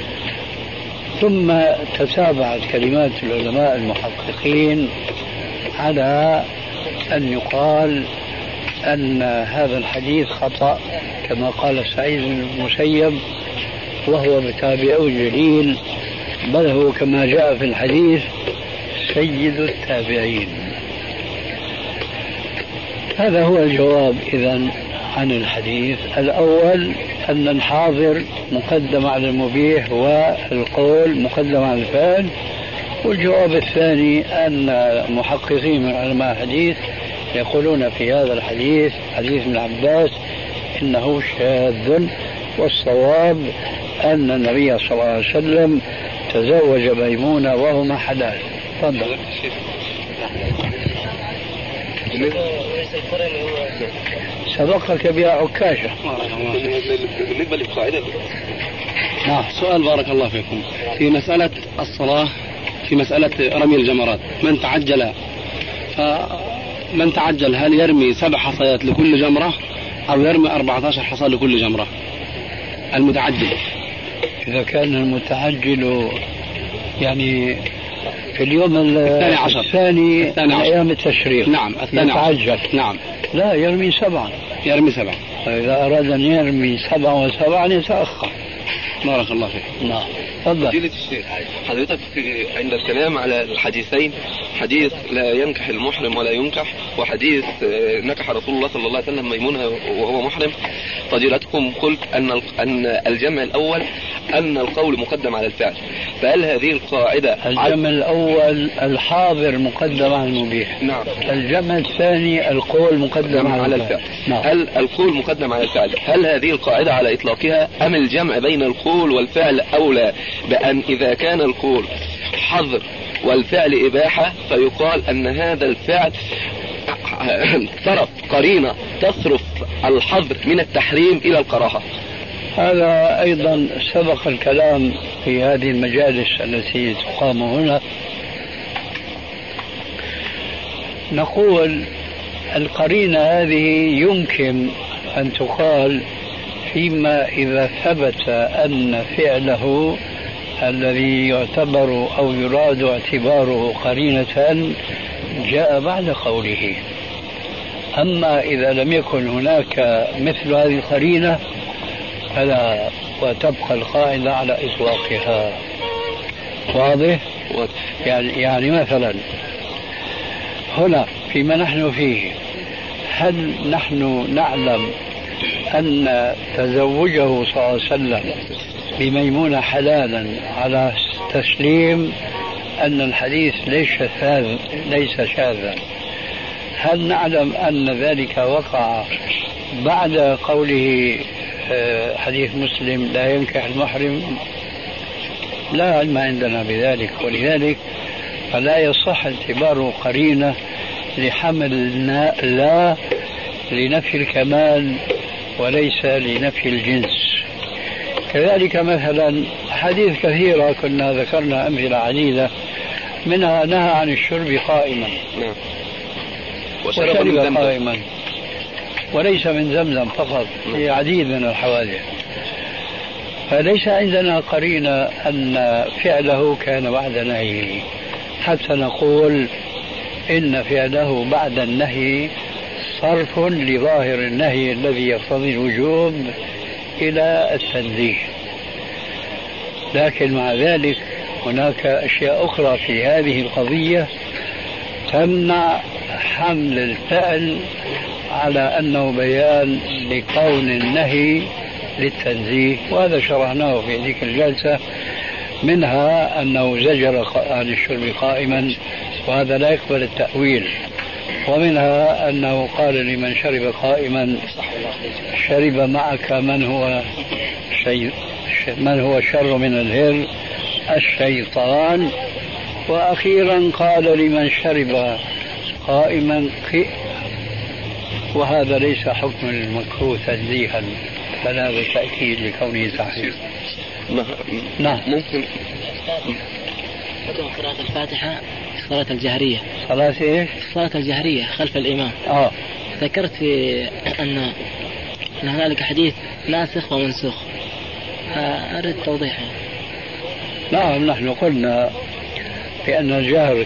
ثم تتابعت كلمات العلماء المحققين على أن يقال أن هذا الحديث خطأ كما قال سعيد بن المسيب، وهو بتابعه جليل، بل هو كما جاء في الحديث سيد التابعين. هذا هو الجواب إذن عن الحديث الأول، أن الحاضر مقدم على المبيح والقول مقدم على الفعل. والجواب الثاني أن محققين من علماء الحديث يقولون في هذا الحديث حديث ابن عباس إنه شاذ، والصواب أن النبي صلى الله عليه وسلم تزوج ميمونة وهما حلال. تفضل. سبقك بها عكاشة. بالنسبة للقاعدة. نعم. سؤال بارك الله فيكم في مسألة الصلاة، في مسألة رمي الجمرات، من تعجل هل يرمي 7 حصيات لكل جمرة أو يرمي 14 حصى لكل جمرة؟ المتعجل. إذا كان المتعجل يعني في اليوم الثاني عشر الثاني من أيام التشريق. نعم الثاني يتعجل. نعم لا يرمي 7. يرمي 7. فإذا أراد أن يرمي 7 و7 يتأخر. بارك الله فيك. نعم تفضل. فضيلة الشيخ، حضرتك عند الكلام على الحديثين، حديث لا ينكح المحرم ولا ينكح، وحديث نكح رسول الله صلى الله عليه وسلم ميمونة وهو محرم، فضيلتكم قلت أن الجمع الأول أن القول مقدم على الفعل، فهل هذه القاعدة الجمع الأول الحاضر مقدم على المبيح. نعم. الجمع الثاني القول مقدم على الفعل. نعم. هل القول مقدم على الفعل، هل هذه القاعدة على إطلاقها أم الجمع بين القول والفعل أولى، بأن إذا كان القول حظر والفعل إباحة فيقال أن هذا الفعل صرف قرينة تصرف الحظر من التحريم إلى الكراهة؟ هذا أيضا سبق الكلام في هذه المجالس التي تقام هنا. نقول القرينة هذه يمكن أن تقال فيما إذا ثبت أن فعله الذي يعتبر أو يراد اعتباره قرينة جاء بعد قوله. أما إذا لم يكن هناك مثل هذه القرينة فلا، وتبقى القاعدة على إطلاقها. واضح؟ يعني مثلا هنا فيما نحن فيه، هل نحن نعلم أن تزوجه صلى الله عليه وسلم بميمونة حلالا على تسليم أن الحديث ليس شاذا؟ هل نعلم أن ذلك وقع بعد قوله حديث مسلم لا ينكح المحرم؟ لا علم عندنا بذلك، ولذلك فلا يصح اعتباره قرينة لحمل لا لنفي الكمال وليس لنفي الجنس. كذلك مثلا حديث كثيرة كنا ذكرنا أمثلة عديدة، منها نهى عن الشرب قائما وشرب قائما، وليس من زمزم فقط، في عديد من الحوادث. فليس عندنا قرينة أن فعله كان بعد نهيه حتى نقول إن فعله بعد النهي صرف لظاهر النهي الذي يقتضي الوجوب إلى التنزيه. لكن مع ذلك هناك أشياء أخرى في هذه القضية تمنع حمل الفعل على أنه بيان لكون النهي للتنزيه، وهذا شرحناه في ذيك الجلسة. منها أنه زجر عن الشرب قائما، وهذا لا يقبل التأويل. ومنها أنه قال لمن شرب قائما شرب معك من هو شر من الهر الشيطان. وأخيرا قال لمن شرب قائما قئ، وهذا ليس حكم المكروه تنزيها، بل هذا تأكيد لكونه صحيح. نعم. ممكن حكم قراءة الفاتحة في الصلاة الجهرية. صلاة ايش؟ الصلاة الجهرية خلف الإمام. ذكرت في أن هنالك حديث ناسخ ومنسوخ، أريد توضيحه. نعم، نحن قلنا بأن الجهر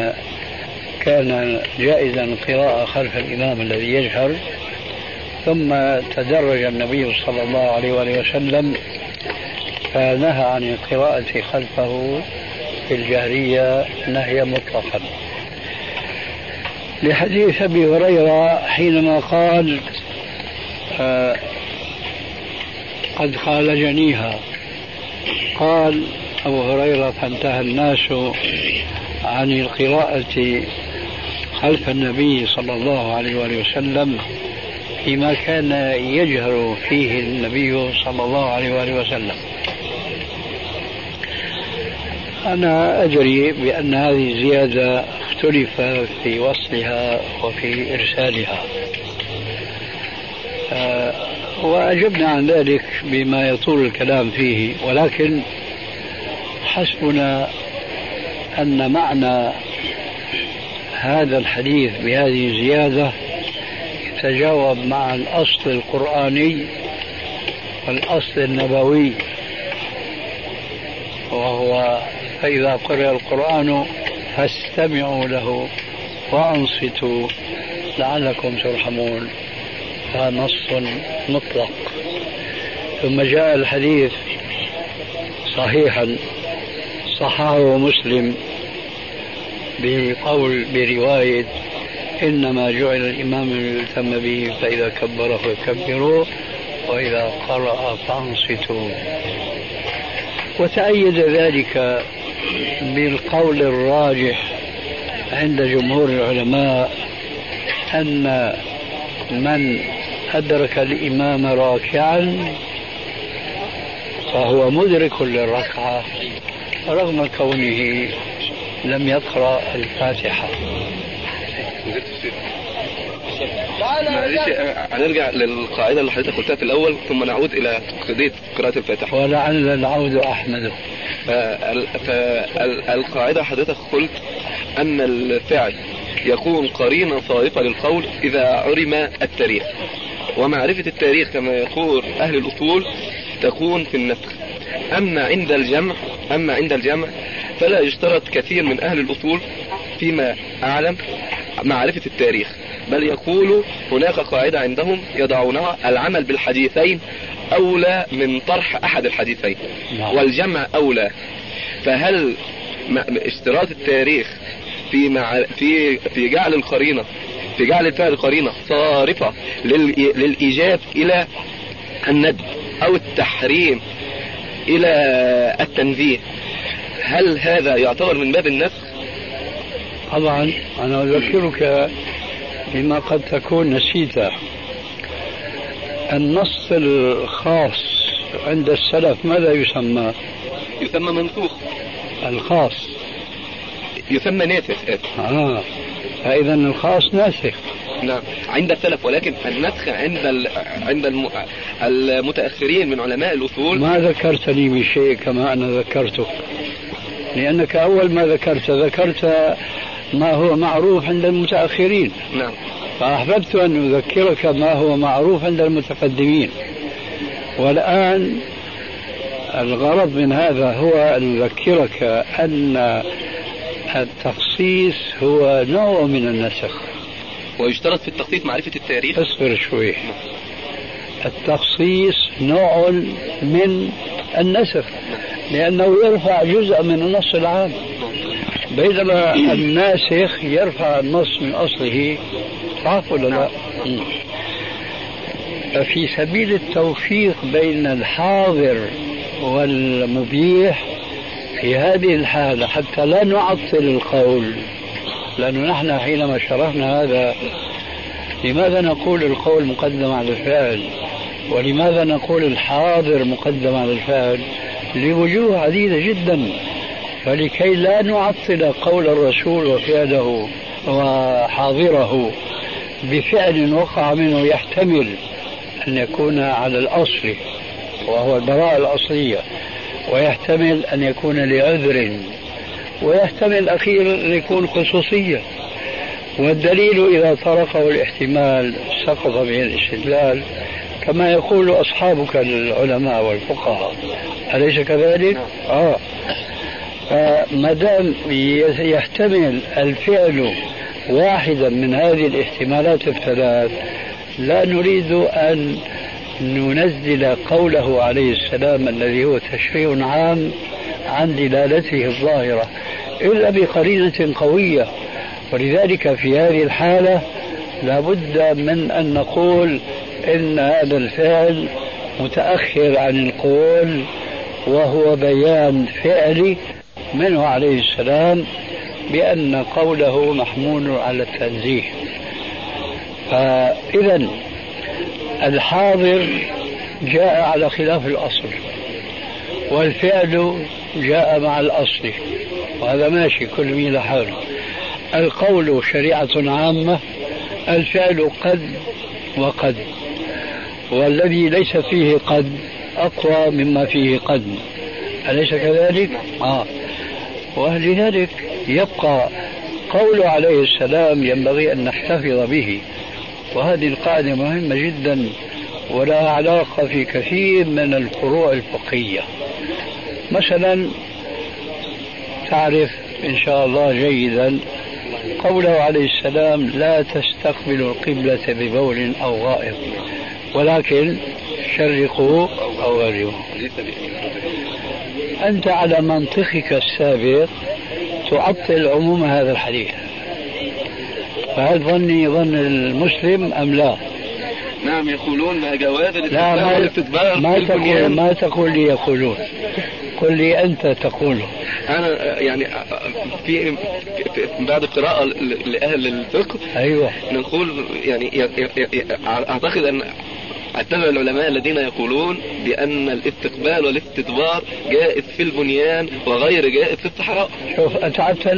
كان جائزا القراءة خلف الإمام الذي يجهر، ثم تدرج النبي صلى الله عليه وآله وسلم فنهى عن القراءة خلفه في الجهرية نهيا مطلقا، لحديث أبي هريرة حينما قال قد خالجنيها. قال أبو هريرة فانتهى الناس عن القراءة خلف النبي صلى الله عليه وآله وسلم فيما كان يجهر فيه النبي صلى الله عليه وآله وسلم. أنا أدري بأن هذه زيادة اختلف في وصلها وفي إرسالها، وأجبنا عن ذلك بما يطول الكلام فيه، ولكن حسبنا أن معنى هذا الحديث بهذه الزيادة يتجاوب مع الأصل القرآني والأصل النبوي، وهو فإذا قرأ القرآن فاستمعوا له وأنصتوا لعلكم ترحمون. هذا نص مطلق. ثم جاء الحديث صحيحا صححه مسلم برواية إنما جعل الإمام ليؤتم به فإذا كبر فكبروا وإذا قرأ فانصتوا. وتأيد ذلك بالقول الراجح عند جمهور العلماء أن من أدرك الإمام راكعا فهو مدرك للركعة رغم كونه لم يقرأ الفاتحة. هنرجع للقاعدة اللي حضرتك قلتها في الأول ثم نعود إلى قضية قراءة الفاتحة. ولعل العود أحمد. فالقاعدة حضرتك قلت أن الفعل يكون قرينة صارفة للقول إذا علم التاريخ، ومعرفة التاريخ كما يقول أهل الأصول تكون في النسخ. أما عند الجمع فلا يشترط كثير من أهل الأصول فيما أعلم معرفة التاريخ، بل يقول هناك قاعدة عندهم يضعونها: العمل بالحديثين أولى من طرح أحد الحديثين والجمع أولى. فهل اشتراط التاريخ في جعل القرينة، في جعل الفعل قرينة صارفة للإيجاب إلى الندب أو التحريم إلى التنزيه، هل هذا يعتبر من باب النسخ؟ طبعا أنا أذكرك بما قد تكون نسيته. النص الخاص عند السلف ماذا يسمى؟ يسمى منسوخ. الخاص يسمى ناسخ. فإذا الخاص ناسخ. نعم عند السلف، ولكن النسخ عند المتأخرين من علماء الأصول. ما ذكرتني بشيء كما أنا ذكرتك، لأنك أول ما ذكرت ما هو معروف عند المتأخرين. نعم. فأحببت أن أذكرك ما هو معروف عند المتقدمين. والآن الغرض من هذا هو أن أذكرك أن التخصيص هو نوع من النسخ. ويشترط في التخصيص معرفة التاريخ. اصبر شوي. التخصيص نوع من النسخ لأنه يرفع جزء من النص العام، بينما الناسخ يرفع النص من أصله. صح ولا لا؟ في سبيل التوفيق بين الحاضر والمبيح في هذه الحالة حتى لا نعطل القول، لأنه نحن حينما شرحنا هذا لماذا نقول القول مقدم على الفعل ولماذا نقول الحاضر مقدم على الفعل لوجوه عديدة جدا، فلكي لا نعطل قول الرسول وفعله وحاضره بفعل وقع منه يحتمل أن يكون على الأصل وهو البراءة الأصلية، ويحتمل أن يكون لعذر، ويحتمل أخيرا أن يكون خصوصية. والدليل إذا طرقه الاحتمال سقط به الاستدلال كما يقول أصحابك العلماء والفقهاء، أليس كذلك؟ ما دام يحتمل الفعل واحدا من هذه الاحتمالات الثلاث لا نريد أن ننزل قوله عليه السلام الذي هو تشريع عام عن دلالته الظاهرة إلا بقرينة قوية. ولذلك في هذه الحالة لا بد من أن نقول إن هذا الفعل متأخر عن القول وهو بيان فعلي منه عليه السلام بأن قوله محمول على التنزيه. فإذا الحاضر جاء على خلاف الأصل والفعل جاء مع الأصل، وهذا ماشي كل ميل حاله. القول شريعة عامة، الفعل قد وقد، والذي ليس فيه قد أقوى مما فيه قد، أليس كذلك؟ ولذلك يبقى قول عليه السلام ينبغي أن نحتفظ به، وهذه القاعدة مهمة جدا ولها علاقة في كثير من الفروع الفقهية. مثلا تعرف إن شاء الله جيدا قوله عليه السلام لا تستقبلوا القبلة ببول أو غائط ولكن شرقوا أو غربوا. أنت على منطقك السابق تعطل عموم هذا الحديث، فهل ظني ظن المسلم أم لا؟ نعم يقولون جواز لا ما تقول لي يقولون، قل لي أنت تقوله. أنا يعني في بعد قراءة لأهل الفقه أيوة نقول يعني أعتقد أن أتبع العلماء الذين يقولون بأن الاستقبال والاستدبار جائز في البنيان وغير جائز في الصحراء. شوف أتعبت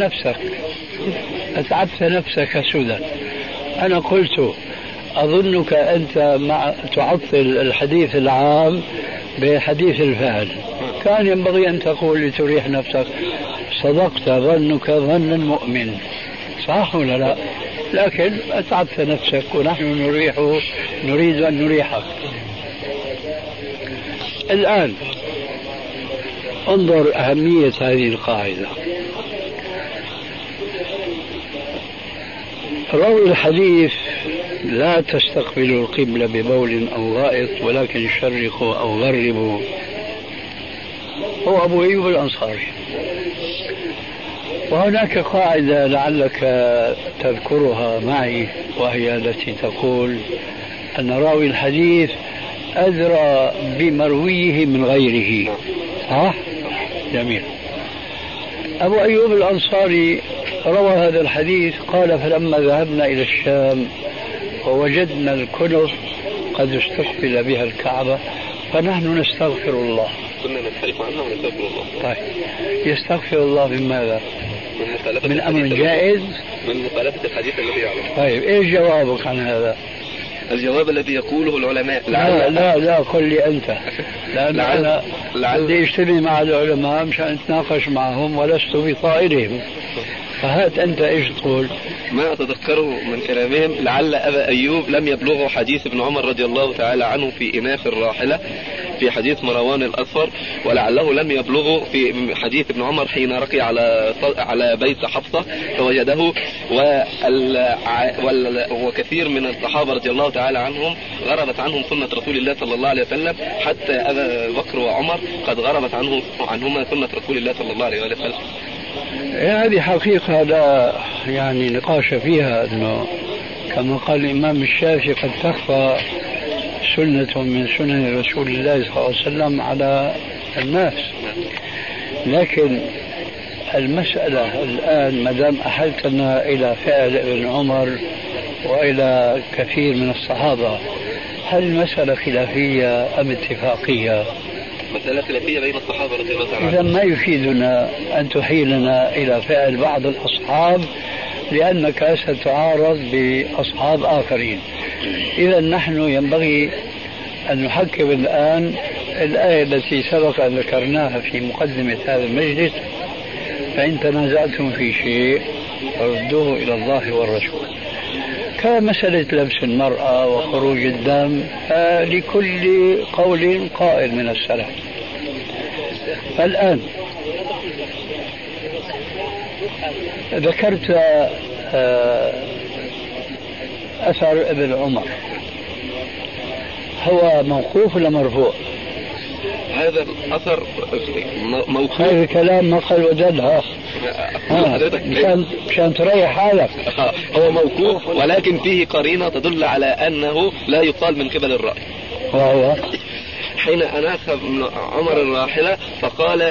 نفسك سدى. أنا قلت أظنك أنت تعطل الحديث العام بحديث الفعل، كان ينبغي أن تقول لتريح نفسك صدقت ظنك ظن المؤمن، صح ولا لا؟ لكن أتعبت نفسك ونحن نريد أن نريحك. الآن انظر أهمية هذه القاعدة. راوي الحديث لا تستقبلوا القبلة ببول أو غائط ولكن شرقوا أو غربوا هو أبو أيوب الأنصاري. وهناك قاعدة لعلك تذكرها معي وهي التي تقول أن راوي الحديث أدرى بمرويه من غيره. ها؟ جميل. أبو أيوب الأنصاري روى هذا الحديث قال فلما ذهبنا إلى الشام ووجدنا الكنف قد استقبل بها الكعبة فنحن نستغفر الله. كنا نختلف عنها ونستغفر الله. طيب يستغفر الله بماذا؟ من أمر جائز؟ من مخالفة الحديث الذي يعلم. طيب إيش جوابك عن هذا؟ الجواب الذي يقوله العلماء لا قل لي أنت، لأن أنا بدي أجتمع مع العلماء مشان أتناقش معهم ولست بطائرهم، فهات أنت إيش تقول؟ ما أتذكره من كلامهم لعل أبا أيوب لم يبلغه حديث ابن عمر رضي الله تعالى عنه في إناث الراحلة في حديث مروان الأصفر، ولعله لم يبلغه في حديث ابن عمر حين رقي على بيت حفصة فوجده وكثير من الصحابة رضي الله تعالى عنهم غربت عنهم سنة رسول الله صلى الله عليه وسلم، حتى أبا بكر وعمر قد غربت عنهما سنة رسول الله صلى الله عليه وسلم. هذه حقيقة لا يعني نقاش فيها، أنه كما قال الإمام الشافعي قد تخفى سنة من سنن رسول الله صلى الله عليه وسلم على الناس. لكن المسألة الآن مدام أحلتنا إلى فعل ابن عمر وإلى كثير من الصحابة، هل المسألة خلافية أم اتفاقية؟ مسألة خلافية بين الصحابة رضي الله عنهم. إذا ما يفيدنا أن تحيلنا إلى فعل بعض الأصحاب لأنك ستعارض بأصحاب آخرين. إذا نحن ينبغي أن نحكم الآن الآية التي سبق أن ذكرناها في مقدمة هذا المجلس: فإن تنازعتم في شيء فردوه إلى الله والرسول. كمسألة لبس المرأة وخروج الدم لكل قول قائل من السلف. الآن ذكرت أثر ابن عمر، هو موقوف ولا مرفوع؟ هذا الأثر موقوف. هذا الكلام نقل ودل مشان تريح حالك. هو موقوف ولكن فيه قرينة تدل على أنه لا يقال من قبل الرأي. وهو حين أناخ ابن عمر الراحلة فقال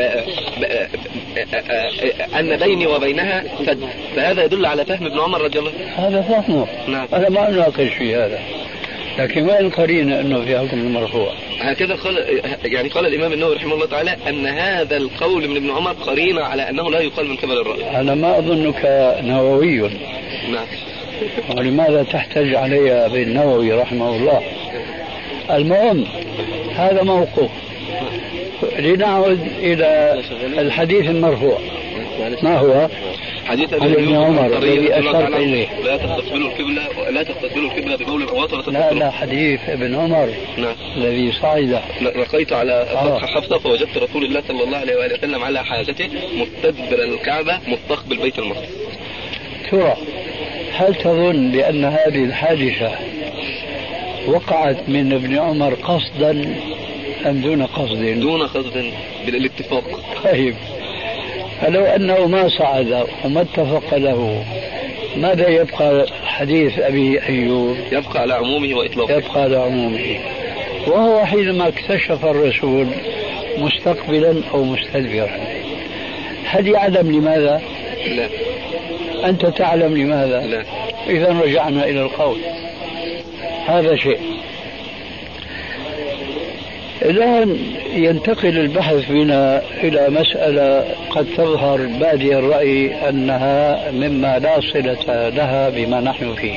أن بيني وبينها سد، فهذا يدل على فهم ابن عمر رضي الله عنه. هذا فهمه. نعم. أنا ما أناقش في هذا، لكن ما القرينة أنه في حكم المرفوع؟ هكذا قال الإمام النووي رحمه الله تعالى أن هذا القول من ابن عمر قرينة على أنه لا يقال من قبل الرأي. أنا ما أظنك نووي. نعم. ولماذا تحتج علي بالنووي رحمه الله؟ المهم هذا موقوف. لنعود إلى الحديث المرفوع. ما هو؟ حديث ابن عمر الذي أشرت إليه لا تستقبلوا القبلة بقول الغواصة لا حديث ابن عمر. نعم. الذي صعد لقيت على فتح حفصة فوجدت رسول الله صلى الله عليه وآله وسلم على حاجته مستدبر الكعبة مستقبل بيت المقدس. ترى هل تظن بأن هذه الحادثة وقعت من ابن عمر قصدا أم دون قصد؟ دون قصد بالاتفاق. طيب فلو أنه ما صعد وما اتفق له ماذا يبقى حديث أبي أيوب؟ يبقى على عمومه وإطلاقه. يبقى على عمومه. وهو حينما اكتشف الرسول مستقبلا أو مستدبرا هل يعلم لماذا؟ لا. أنت تعلم لماذا؟ لا. إذا رجعنا إلى القول. هذا شيء. الآن ينتقل البحث بنا إلى مسألة قد تظهر بادي الرأي أنها مما لا صلة لها بما نحن فيه.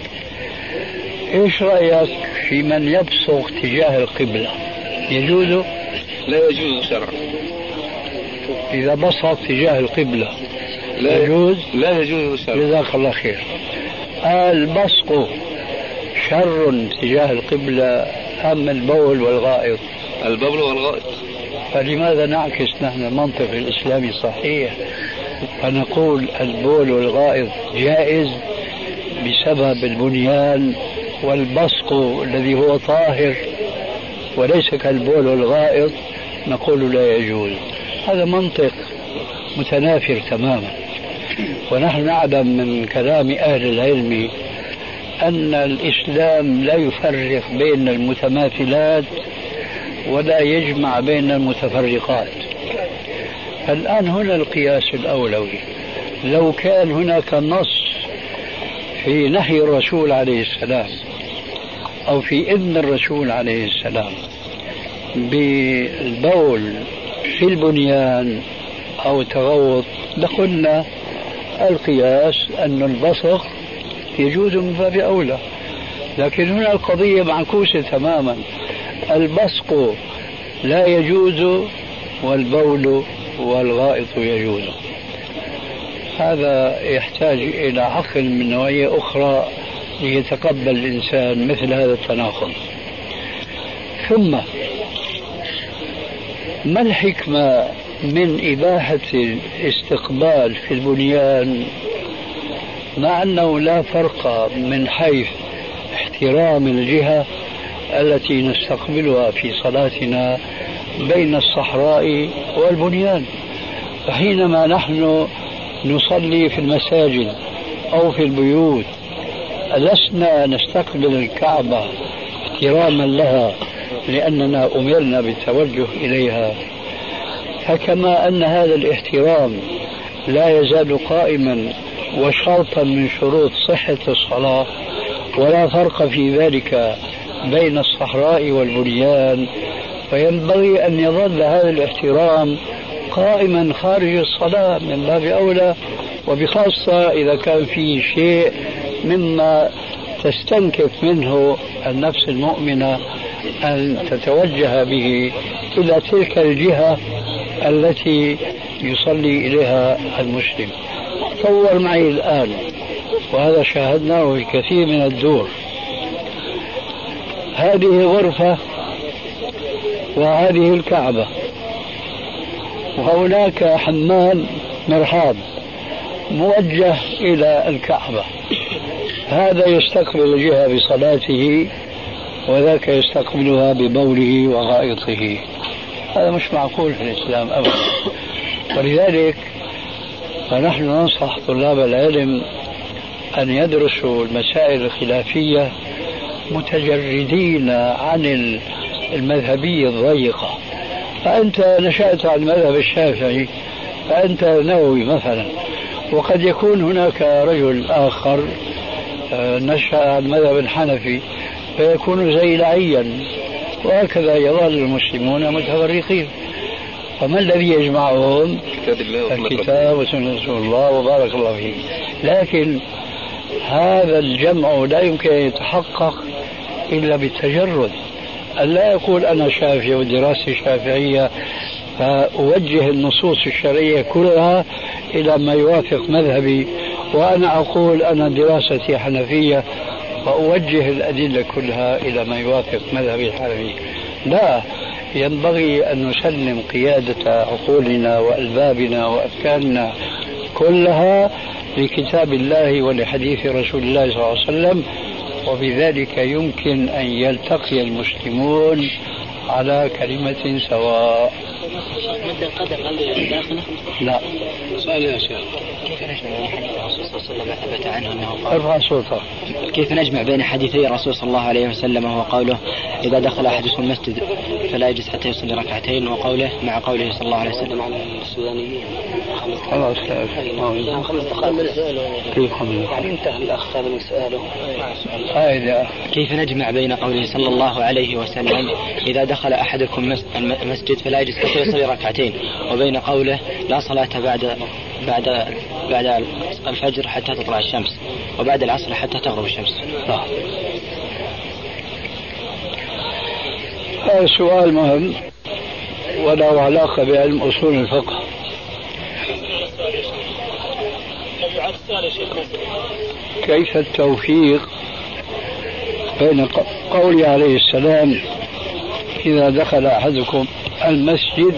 إيش رأيك في من يبصق تجاه القبلة؟ يجوز؟ لا يجوز شرعا. إذا بصق تجاه القبلة لا يجوز؟ لا يجوز شرعا. جزاك الله خير. البصق شر تجاه القبلة أم البول والغائط؟ البول والغائط. فلماذا نعكس نحن المنطق الإسلامي صحيح فنقول البول والغائط جائز بسبب البنيان والبصق الذي هو طاهر وليس كالبول والغائط نقول لا يجوز؟ هذا منطق متنافر تماما. ونحن نعلم من كلام أهل العلم أن الإسلام لا يفرق بين المتماثلات ولا يجمع بين المتفرقات. الآن هنا القياس الأولوي. لو كان هناك نص في نهي الرسول عليه السلام أو في إذن الرسول عليه السلام بالبول في البنيان أو تغوط لقلنا القياس أن البصق يجوز من باب أولى. لكن هنا القضية معكوسة تماما. البصق لا يجوز والبول والغائط يجوز. هذا يحتاج إلى عقل من نوعية أخرى ليتقبل الإنسان مثل هذا التناقض. ثم ما الحكمة من إباحة الاستقبال في البنيان مع أنه لا فرق من حيث احترام الجهة التي نستقبلها في صلاتنا بين الصحراء والبنيان؟ فحينما نحن نصلي في المساجد أو في البيوت لسنا نستقبل الكعبة احتراما لها لأننا أمرنا بالتوجه إليها، فكما أن هذا الاحترام لا يزال قائما وشرطا من شروط صحة الصلاة ولا فرق في ذلك بين الصحراء والبنيان، فينبغي أن يظل هذا الاحترام قائما خارج الصلاة من باب أولى، وبخاصة إذا كان في شيء مما تستنكف منه النفس المؤمنة أن تتوجه به إلى تلك الجهة التي يصلي إليها المسلم. تصور معي الآن، وهذا شاهدناه في كثير من الدور، هذه غرفة وهذه الكعبة وهناك حمام مرحاض موجه إلى الكعبة، هذا يستقبل الجهة بصلاته وذاك يستقبلها ببوله وغائطه. هذا مش معقول في الإسلام أبدا. ولذلك فنحن ننصح طلاب العلم أن يدرسوا المسائل الخلافية متجردين عن المذهبية الضيقة. فأنت نشأت على المذهب الشافعي فأنت نووي مثلا، وقد يكون هناك رجل آخر نشأ على المذهب الحنفي فيكون زيلعيا، وهكذا يظل المسلمون متفرقين. فما الذي يجمعهم؟ الكتاب وسنة رسول الله وبارك الله فيه. لكن هذا الجمع لا يمكن أن يتحقق إلا بالتجرد. ألا يقول أنا شافعي ودراستي شافعية فأوجه النصوص الشرعية كلها إلى ما يوافق مذهبي، وأنا أقول أنا دراستي حنفية وأوجه الأدلة كلها إلى ما يوافق مذهبي الحنفي. لا، ينبغي أن نسلم قيادة عقولنا وألبابنا وأفكارنا كلها لكتاب الله ولحديث رسول الله صلى الله عليه وسلم، وبذلك يمكن أن يلتقي المسلمون على كلمة سواء. مد القدر هل داخله؟ لا. سؤال يا شيخ، كيف نجمع بين حديث الرسول صلى الله عليه وسلم ما ثبت عنه انه قال؟ ارفع صوتك. كيف نجمع بين حديثي الرسول صلى الله عليه وسلم وهو قوله اذا دخل احدكم المسجد فلا يجلس حتى يصلي ركعتين، وقوله مع قوله صلى الله عليه وسلم على السودانيين؟ خلاص يعني انتهى الاخ من سؤاله. كيف نجمع بين قوله صلى الله عليه وسلم اذا دخل احدكم المسجد فلا يجلس حتى يصلي ركعتين، وبين قوله لا صلاة بعد الفجر حتى تطلع الشمس، وبعد العصر حتى تغرب الشمس؟ هذا سؤال مهم وله علاقة بعلم أصول الفقه. كيف التوفيق بين قوله عليه السلام إذا دخل أحدكم المسجد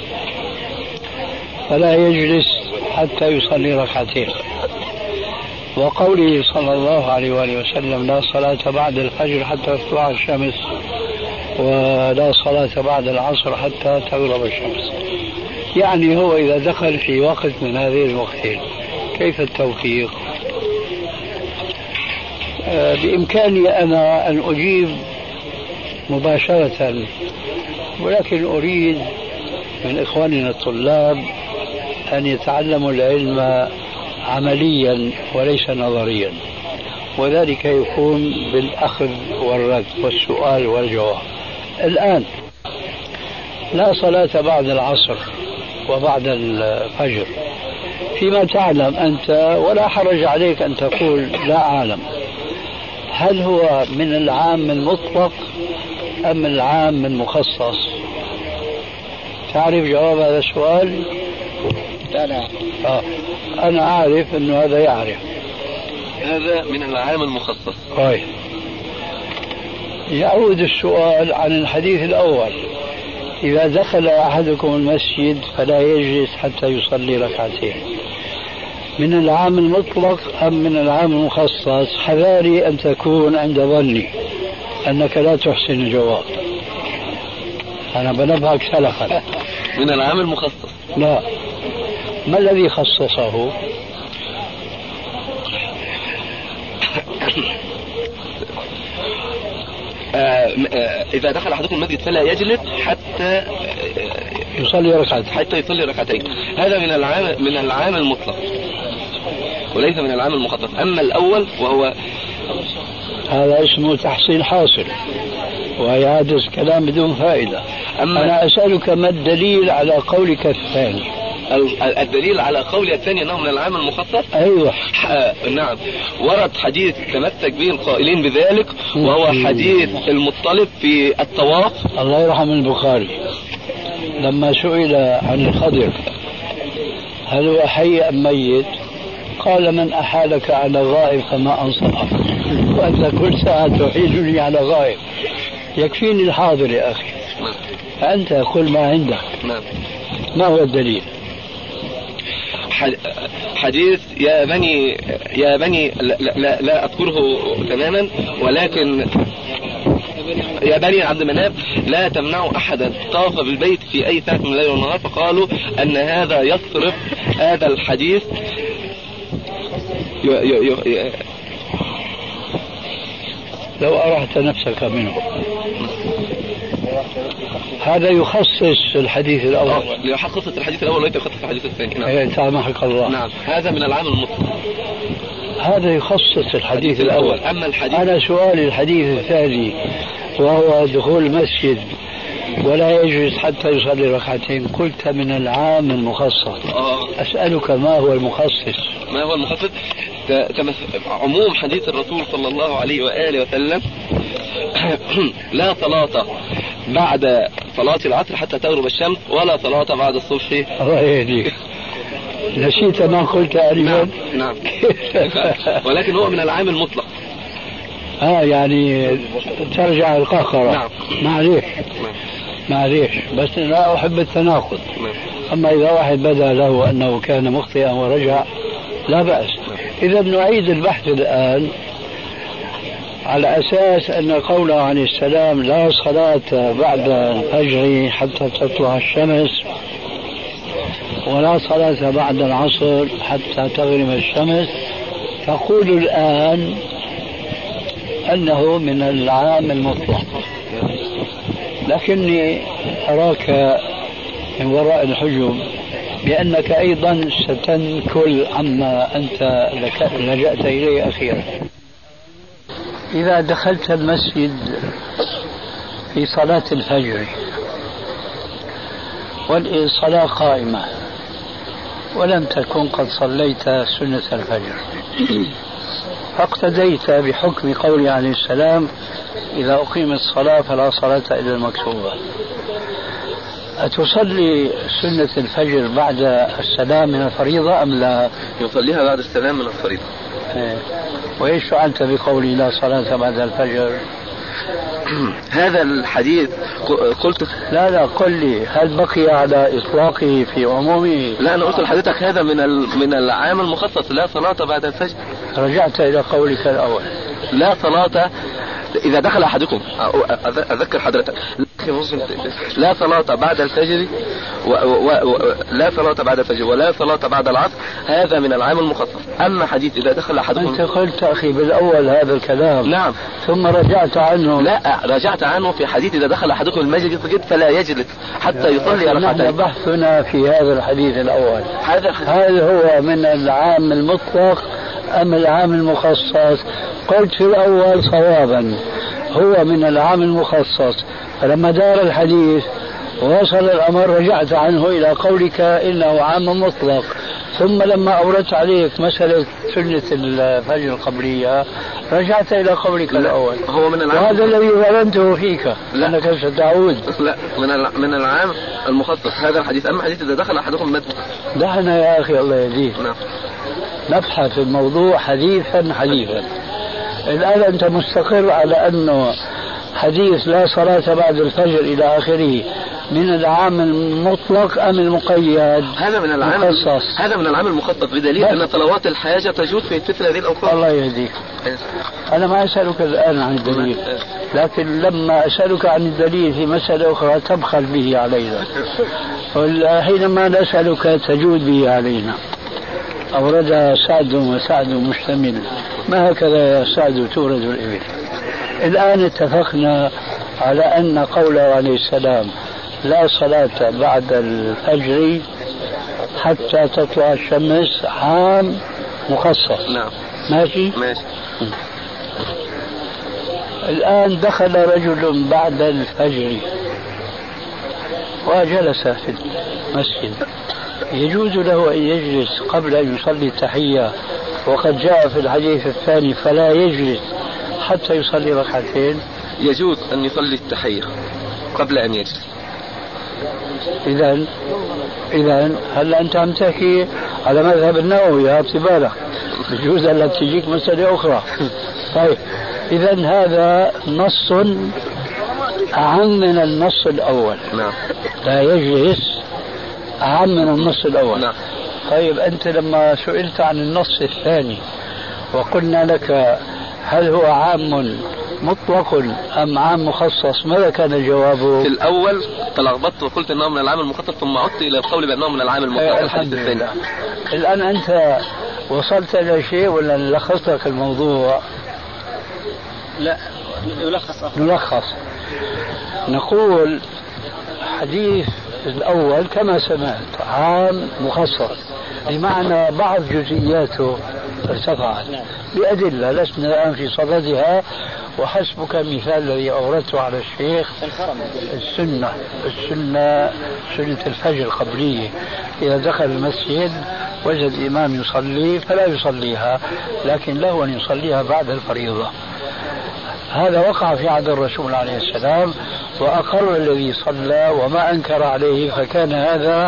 فلا يجلس حتى يصلي ركعتين، وقوله صلى الله عليه وآله وسلم لا صلاة بعد الفجر حتى تطلع الشمس، ولا صلاة بعد العصر حتى تغرب الشمس؟ يعني هو إذا دخل في وقت من هذين الوقتين كيف التوفيق؟ بإمكاني أنا أن أجيب مباشرة، ولكن أريد من إخواننا الطلاب أن يتعلموا العلم عمليا وليس نظريا، وذلك يكون بالأخذ والرد والسؤال والجواب. الآن لا صلاة بعد العصر وبعد الفجر، فيما تعلم أنت ولا حرج عليك أن تقول لا أعلم، هل هو من العام المطلق أم من العام المخصص؟ تعرف جواب هذا السؤال؟ لا. أنا أعرف أنه هذا يعرف. هذا من العام المخصص. طيب، يعود السؤال عن الحديث الأول إذا دخل أحدكم المسجد فلا يجلس حتى يصلي ركعتين، من العام المطلق أم من العام المخصص؟ حذاري أن تكون عند ظني أنك لا تحسن الجواب، أنا بنبهك سلخا. من العام المخصص. لا، ما الذي خصصه؟ إذا دخل أحدكم المسجد فلا يجلس حتى يصلي ركعتين. هذا من العام المطلق وليس من العام المخصص. أما الأول وهو هذا اسمه تحصيل حاصل وإعادة كلام بدون فائدة. أنا أسألك ما الدليل على قولك الثاني؟ الدليل على قولي الثاني أنه من العام المخصص. أيوة. نعم، ورد حديث تمسك به القائلين بذلك، وهو حديث المطلب في الطواف. الله يرحم البخاري لما سئل عن الخضر هل هو حي أم ميت قال من أحالك على غائب فما أنصحك، وأنت كل ساعة تحيلني على غائب، يكفيني الحاضر يا أخي، فأنت قل ما عندك. ما هو الدليل؟ حديث يا بني لا أذكره تماما، ولكن يا بني عبد مناف لا تمنعوا أحدا طاف بالبيت في أي ساعة من الليل والنهار، فقالوا أن هذا يصرف هذا الحديث لو أرحت نفسك منه. هذا يخصص الحديث الأول. يخصص الحديث الأول وليس يخصص الحديث الثاني. نعم. سامحك الله. نعم، هذا من العام المطلق. هذا يخصص الحديث الأول. أما الحديث أنا سؤالي الحديث الثاني وهو دخول المسجد ولا يجلس حتى يصلي ركعتين، قلت من العام المخصص. أسألك ما هو المخصص؟ ما هو المخصص؟ عموم حديث الرسول صلى الله عليه وآله وسلم لا صلاة بعد صلاة العصر حتى تغرب الشمس، ولا صلاة بعد الصبح. الله يهديك. نسيت ما قلت آنفا. نعم. ولكن هو من العام المطلق. يعني ترجع القهقرة. نعم. معليش بس لا أحب التناقض. أما إذا واحد بدا له أنه كان مخطئا ورجع لا بأس. إذا نعيد البحث الآن على أساس أن قوله عليه السلام لا صلاة بعد الفجر حتى تطلع الشمس ولا صلاة بعد العصر حتى تغرب الشمس، تقول الآن أنه من العام المطلق، لكني أراك من وراء الحجب بأنك أيضا ستنكل عما أنت لجأت إليه أخيرا. إذا دخلت المسجد في صلاة الفجر والصلاة قائمة ولم تكن قد صليت سنة الفجر فاقتديت بحكم قوله عليه السلام إذا أقيمت الصلاة فلا صلاة إلا المكتوبة، أتصلي سنة الفجر بعد السلام من الفريضة أم لا؟ يصليها بعد السلام من الفريضة. وإيش فعلت بقولي لا صلاة بعد الفجر؟ هذا الحديث قلت لا قل لي هل بقي على إطلاقه في عمومه؟ لا، أنا قلت لحضرتك هذا من العام المخصص لا صلاة بعد الفجر. رجعت إلى قولك الأول لا صلاة إذا دخل أحدكم، أذكر حضرتك لا صلاة بعد الفجر لا صلاة بعد الفجر ولا صلاة بعد العصر، هذا من العام المخصص. أما حديث إذا دخل أحدكم، أنت قلت أخي بالأول هذا الكلام. نعم. ثم رجعت عنه. لا، رجعت عنه في حديث إذا دخل أحدكم المسجد فلا يجلس حتى يصلي ركعتين. بحثنا في هذا الحديث الأول، هل هو من العام المطلق أم العام المخصص؟ قلت في الأول صوابا هو من العام المخصص، فلما دار الحديث ووصل الأمر رجعت عنه إلى قولك إنه عام مطلق، ثم لما أوردت عليك مسألة سنة الفجر القبلية رجعت إلى قولك الأول. هو من العام، وهذا الذي ظننته فيك أنك ستعود. لا، من العام المخصص هذا الحديث. أما حديث إذا دخل أحدكم المسجد، دعنا يا أخي الله يهديك نبحث في الموضوع حديثا. الآن أنت مستقر على أنه حديث لا صلاة بعد الفجر إلى آخره من العام المطلق أم المقيد؟ هذا من العام المخصص. هذا من العام المخصص بدليل أن صلوات الحاجة تجوز في مثل هذه الأوقات. الله يهديك. أنا ما أسألك الآن عن الدليل، لكن لما أسألك عن الدليل في مسألة أخرى تبخل به علينا، حينما نسألك تجود به علينا. أوردها سعد وسعد مشتمل، ما هكذا يا سعد تورد الإبل. الآن اتفقنا على أن قوله عليه السلام لا صلاة بعد الفجر حتى تطلع الشمس عام مخصص. نعم. ماشي. الآن دخل رجل بعد الفجر وجلس في المسجد، يجوز له أن يجلس قبل أن يصلي التحية، وقد جاء في الحديث الثاني فلا يجلس حتى يصلي ركعتين. يجوز أن يصلي التحية قبل أن يجلس. إذا هل أنت عم تحكي على مذهب النووي يا بالك؟ بجوز أن تجيك مسألة أخرى. طيب إذا هذا نص أعم من النص الأول. نعم. لا يجلس أعم من النص الأول. نعم. طيب أنت لما سئلت عن النص الثاني وقلنا لك هل هو عام مطلق أم عام مخصص، ماذا كان جوابه؟ في الأول تلخبطت وقلت أنه من العام المخصص، ثم عدت إلى القول بأنه من العام المطلق. الحمد لله. الآن أنت وصلت إلى شيء ولا نلخص لك الموضوع؟ لا، نلخص. نقول حديث الأول كما سمعت عام مخصص، بمعنى بعض جزئياته ارتفعت بأدلة لسنا الآن في صددها، وحسبك المثال الذي أوردته على الشيخ السنة سنة الفجر القبلية، إذا دخل المسجد وجد إمام يصلي فلا يصليها، لكن له أن يصليها بعد الفريضة. هذا وقع في عهد الرسول عليه السلام، وأقر الذي صلى وما أنكر عليه، فكان هذا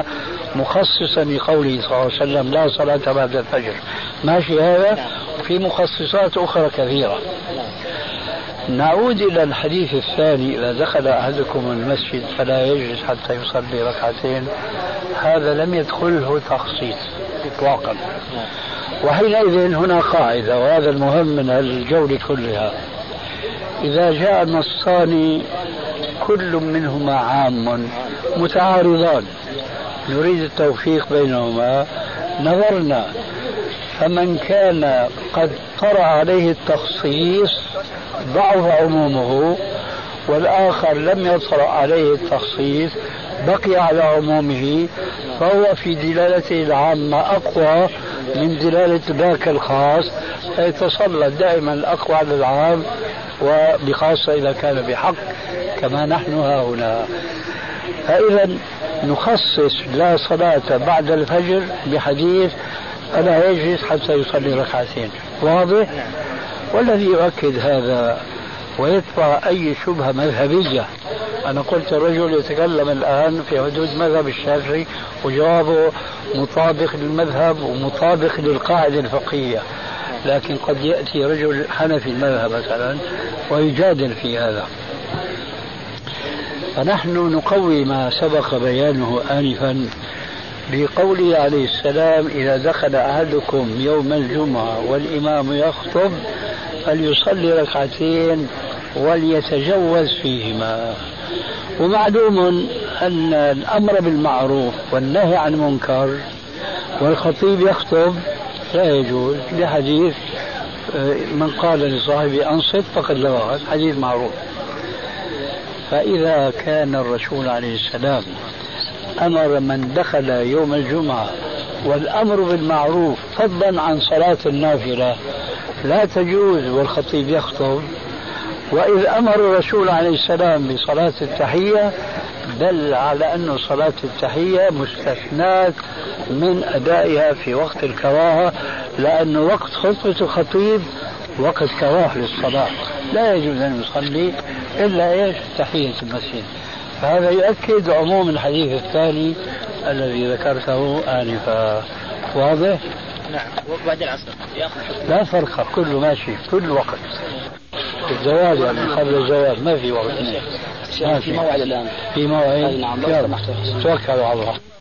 مخصصا لقوله صلى الله عليه وسلم لا صلاة بعد الفجر، ماشي هذا. في مخصصات أخرى كثيرة. نعود إلى الحديث الثاني، إذا دخل أحدكم المسجد فلا يجلس حتى يصلي ركعتين، هذا لم يدخله تخصيص إطلاقا. وحينئذ هنا قاعدة، وهذا المهم من الجولة كلها، إذا جاء النصان كل منهما عام متعارضان نريد التوفيق بينهما، نظرنا، فمن كان قد طرأ عليه التخصيص ضعف عمومه، والآخر لم يطرأ عليه التخصيص بقي على عمومه، فهو في دلالته العامة أقوى من دلالة ذاك الخاص، فيتسلط دائما الأقوى على العام، وبخاصة إذا كان بحق كما نحن هنا. فإذا نخصص لا صلاة بعد الفجر بحديث ألا يجلس حتى يصلي ركعتين، واضح؟ والذي يؤكد هذا ويدفع أي شبهة مذهبية، أنا قلت الرجل يتكلم الآن في حدود مذهب الشافعي وجوابه مطابق للمذهب ومطابق للقاعدة الفقهية، لكن قد يأتي رجل حنفي المذهب مثلا ويجادل في هذا. فنحن نقوي ما سبق بيانه آنفا بقوله عليه السلام إذا دخل أحدكم يوم الجمعة والإمام يخطب فليصلي ركعتين وليتجوز فيهما. ومعلوم أن الأمر بالمعروف والنهي عن المنكر والخطيب يخطب لا يجوز، لحديث من قال لصاحبه أنصت فقد لغى، حديث معروف. فإذا كان الرسول عليه السلام أمر من دخل يوم الجمعة والأمر بالمعروف فضلا عن صلاة النافلة لا تجوز والخطيب يخطب، وإذ أمر الرسول عليه السلام بصلاة التحية دل على أن صلاة التحية مستثناة من أدائها في وقت الكراهة، لأن وقت خطبة الخطيب وقت كراهة للصلاة، لا يجوز أن يصلي إلا تحية المسجد. فهذا يؤكد عموم الحديث الثاني الذي ذكرته آنفا، واضح؟ نعم. وبعد العصر لا فرق، كله ماشي كل وقت. الزواج يعني قبل الزواج ما في وقت، في موعد الآن، في موعد. نعم. توكلوا على الله.